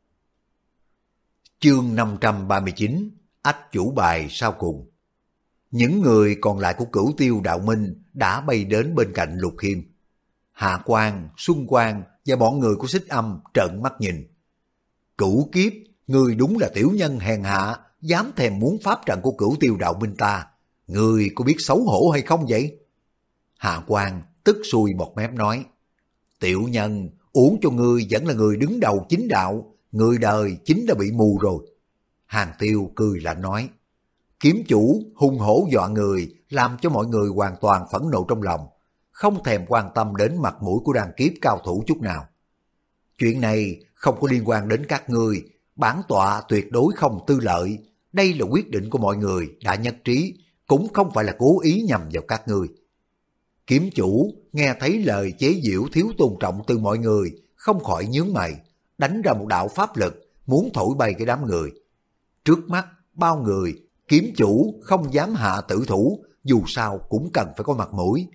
Chương 539, ách chủ bài sau cùng. Những người còn lại của Cửu Tiêu Đạo Minh đã bay đến bên cạnh Lục Khiêm. Hạ Quang, Xuân Quang và bọn người của Xích Âm trợn mắt nhìn. Cửu Kiếp, người đúng là tiểu nhân hèn hạ, dám thèm muốn pháp trận của Cửu Tiêu Đạo Minh ta. Người có biết xấu hổ hay không vậy? Hạ Quang tức sùi bọt mép nói, tiểu nhân, uổng cho ngươi vẫn là người đứng đầu chính đạo, người đời chính đã bị mù rồi. Hàng Tiêu cười lạnh nói, kiếm chủ hung hổ dọa người, làm cho mọi người hoàn toàn phẫn nộ trong lòng, không thèm quan tâm đến mặt mũi của đàn kiếp cao thủ chút nào. Chuyện này không có liên quan đến các ngươi, bản tọa tuyệt đối không tư lợi, đây là quyết định của mọi người đã nhất trí, cũng không phải là cố ý nhằm vào các ngươi. Kiếm chủ nghe thấy lời chế giễu thiếu tôn trọng từ mọi người, không khỏi nhướng mày, đánh ra một đạo pháp lực, muốn thổi bay cái đám người. Trước mắt bao người, kiếm chủ không dám hạ tử thủ, dù sao cũng cần phải có mặt mũi.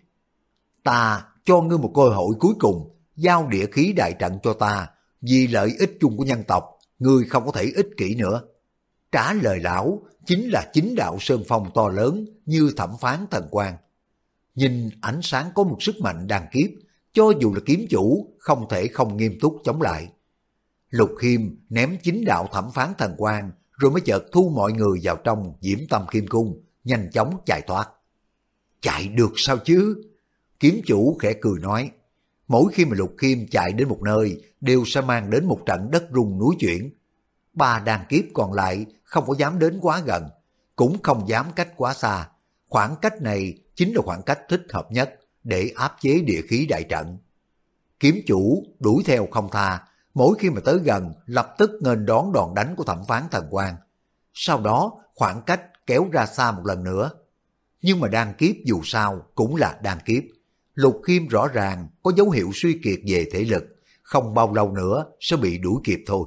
Ta cho ngươi một cơ hội cuối cùng, giao địa khí đại trận cho ta, vì lợi ích chung của nhân tộc, ngươi không có thể ích kỷ nữa. Trả lời lão chính là chính đạo sơn phong to lớn như thẩm phán thần quang. Nhìn ánh sáng có một sức mạnh đàn kiếp, cho dù là kiếm chủ không thể không nghiêm túc chống lại. Lục Khiêm ném chính đạo thẩm phán thần quang, rồi mới chợt thu mọi người vào trong Diễm Tâm Kim Cung, nhanh chóng chạy thoát. Chạy được sao chứ? Kiếm chủ khẽ cười nói, mỗi khi mà Lục Khiêm chạy đến một nơi, đều sẽ mang đến một trận đất rung núi chuyển. Ba đàn kiếp còn lại không có dám đến quá gần, cũng không dám cách quá xa. Khoảng cách này chính là khoảng cách thích hợp nhất để áp chế địa khí đại trận. Kiếm chủ đuổi theo không tha, mỗi khi mà tới gần lập tức nghênh đón đòn đánh của thẩm phán thần quang. Sau đó khoảng cách kéo ra xa một lần nữa. Nhưng mà đan kiếp dù sao cũng là đan kiếp. Lục Khiêm rõ ràng có dấu hiệu suy kiệt về thể lực, không bao lâu nữa sẽ bị đuổi kịp thôi.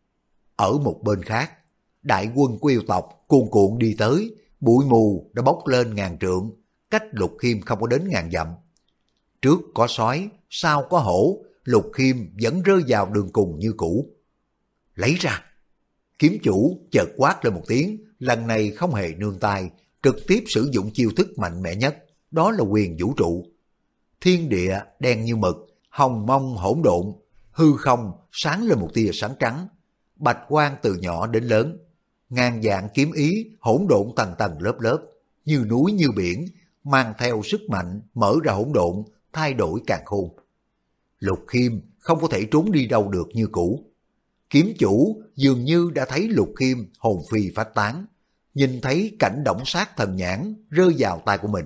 Ở một bên khác, đại quân của yêu tộc cuồn cuộn đi tới, bụi mù đã bốc lên ngàn trượng, cách Lục Khiêm không có đến ngàn dặm. Trước có sói, sau có hổ, Lục Khiêm vẫn rơi vào đường cùng như cũ. Lấy ra! Kiếm chủ chợt quát lên một tiếng, lần này không hề nương tay, trực tiếp sử dụng chiêu thức mạnh mẽ nhất, đó là quyền vũ trụ. Thiên địa đen như mực, hồng mông hỗn độn, hư không sáng lên một tia sáng trắng, bạch quang từ nhỏ đến lớn, ngàn vạn kiếm ý hỗn độn tầng tầng lớp lớp, như núi như biển, mang theo sức mạnh mở ra hỗn độn, thay đổi càn khôn. Lục Khiêm không có thể trốn đi đâu được như cũ. Kiếm chủ dường như đã thấy Lục Khiêm hồn phi phách tán, nhìn thấy cảnh động sát thần nhãn rơi vào tay của mình.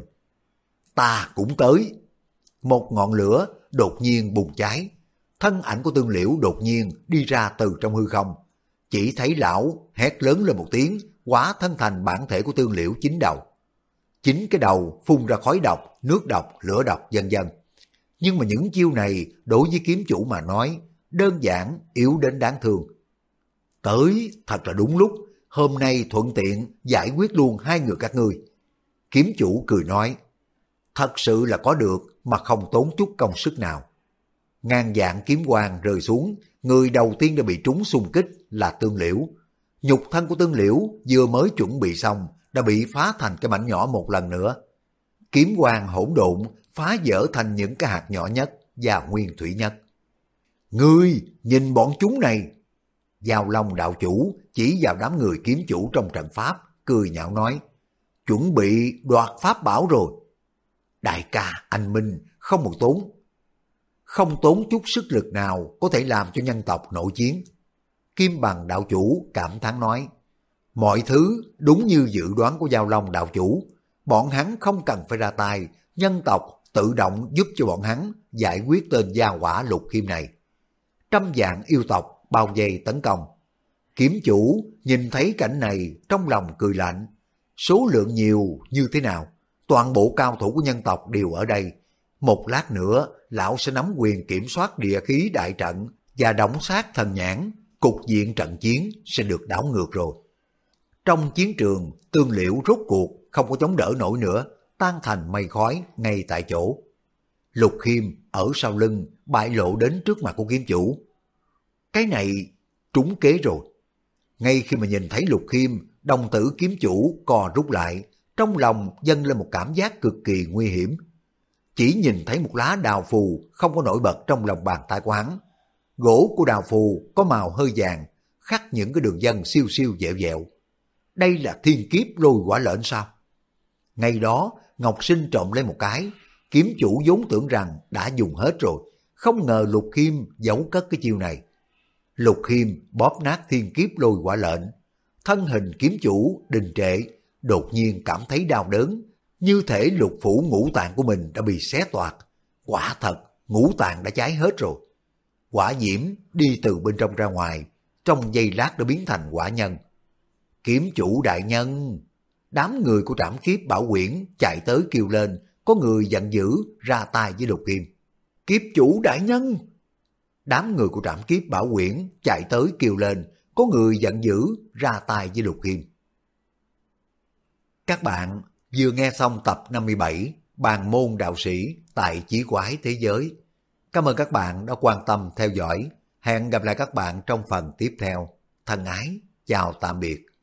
Ta cũng tới. Một ngọn lửa đột nhiên bùng cháy, thân ảnh của Tương Liễu đột nhiên đi ra từ trong hư không. Chỉ thấy lão hét lớn lên một tiếng, hóa thân thành bản thể của Tương Liễu chín đầu. Chín cái đầu phun ra khói độc, nước độc, lửa độc vân vân. nhưng mà những chiêu này đối với kiếm chủ mà nói, đơn giản yếu đến đáng thương. Tới thật là đúng lúc, hôm nay thuận tiện giải quyết luôn hai người các ngươi. Kiếm chủ cười nói, thật sự là có được mà không tốn chút công sức nào. Ngàn vạn kiếm quang rơi xuống, người đầu tiên đã bị trúng xung kích là Tương Liễu. Nhục thân của Tương Liễu vừa mới chuẩn bị xong, đã bị phá thành cái mảnh nhỏ một lần nữa. Kiếm quang hỗn độn phá vỡ thành những cái hạt nhỏ nhất và nguyên thủy nhất. Ngươi nhìn bọn chúng này. Giao Long đạo chủ chỉ vào đám người kiếm chủ trong trận pháp, cười nhạo nói, chuẩn bị đoạt pháp bảo rồi. Đại ca anh Minh không tốn chút sức lực nào có thể làm cho nhân tộc nội chiến. Kim Bằng đạo chủ cảm thán nói, mọi thứ đúng như dự đoán của Giao Long đạo chủ, bọn hắn không cần phải ra tay, nhân tộc tự động giúp cho bọn hắn giải quyết tên gia hỏa Lục Khiêm này. Trăm vạn yêu tộc bao vây tấn công. Kiếm chủ nhìn thấy cảnh này trong lòng cười lạnh, số lượng nhiều như thế nào, toàn bộ cao thủ của nhân tộc đều ở đây. Một lát nữa, lão sẽ nắm quyền kiểm soát địa khí đại trận và đóng sát thần nhãn, cục diện trận chiến sẽ được đảo ngược rồi. Trong chiến trường, Tương Liễu rốt cuộc không có chống đỡ nổi nữa, tan thành mây khói ngay tại chỗ. Lục Khiêm ở sau lưng bại lộ đến trước mặt của kiếm chủ. Cái này trúng kế rồi. Ngay khi mà nhìn thấy Lục Khiêm, đồng tử kiếm chủ co rút lại, trong lòng dâng lên một cảm giác cực kỳ nguy hiểm. Chỉ nhìn thấy một lá đào phù không có nổi bật trong lòng bàn tay của hắn. Gỗ của đào phù có màu hơi vàng, khắc những cái đường vân siêu siêu dẹo dẹo. Đây là thiên kiếp lôi quả lệnh sao? Ngay đó, Ngọc Sinh trộm lên một cái, kiếm chủ vốn tưởng rằng đã dùng hết rồi, không ngờ Lục Khiêm giấu cất cái chiêu này. Lục Khiêm bóp nát thiên kiếp lôi quả lệnh, thân hình kiếm chủ đình trệ, đột nhiên cảm thấy đau đớn, như thể lục phủ ngũ tạng của mình đã bị xé toạc. Quả thật, ngũ tạng đã cháy hết rồi. Hỏa diễm đi từ bên trong ra ngoài, trong giây lát đã biến thành hỏa nhân. Kiếm chủ đại nhân! Đám người của Trảm Kiếp Bảo Quyển chạy tới kêu lên, có người giận dữ ra tay với Lục Khiêm. Kiếp chủ đại nhân! Đám người của Trảm Kiếp Bảo Quyển chạy tới kêu lên, có người giận dữ ra tay với Lục Khiêm. Các bạn vừa nghe xong tập 57 Bàn môn đạo sĩ tại Chí Quái Thế Giới. Cảm ơn các bạn đã quan tâm theo dõi. Hẹn gặp lại các bạn trong phần tiếp theo. Thân ái, chào tạm biệt.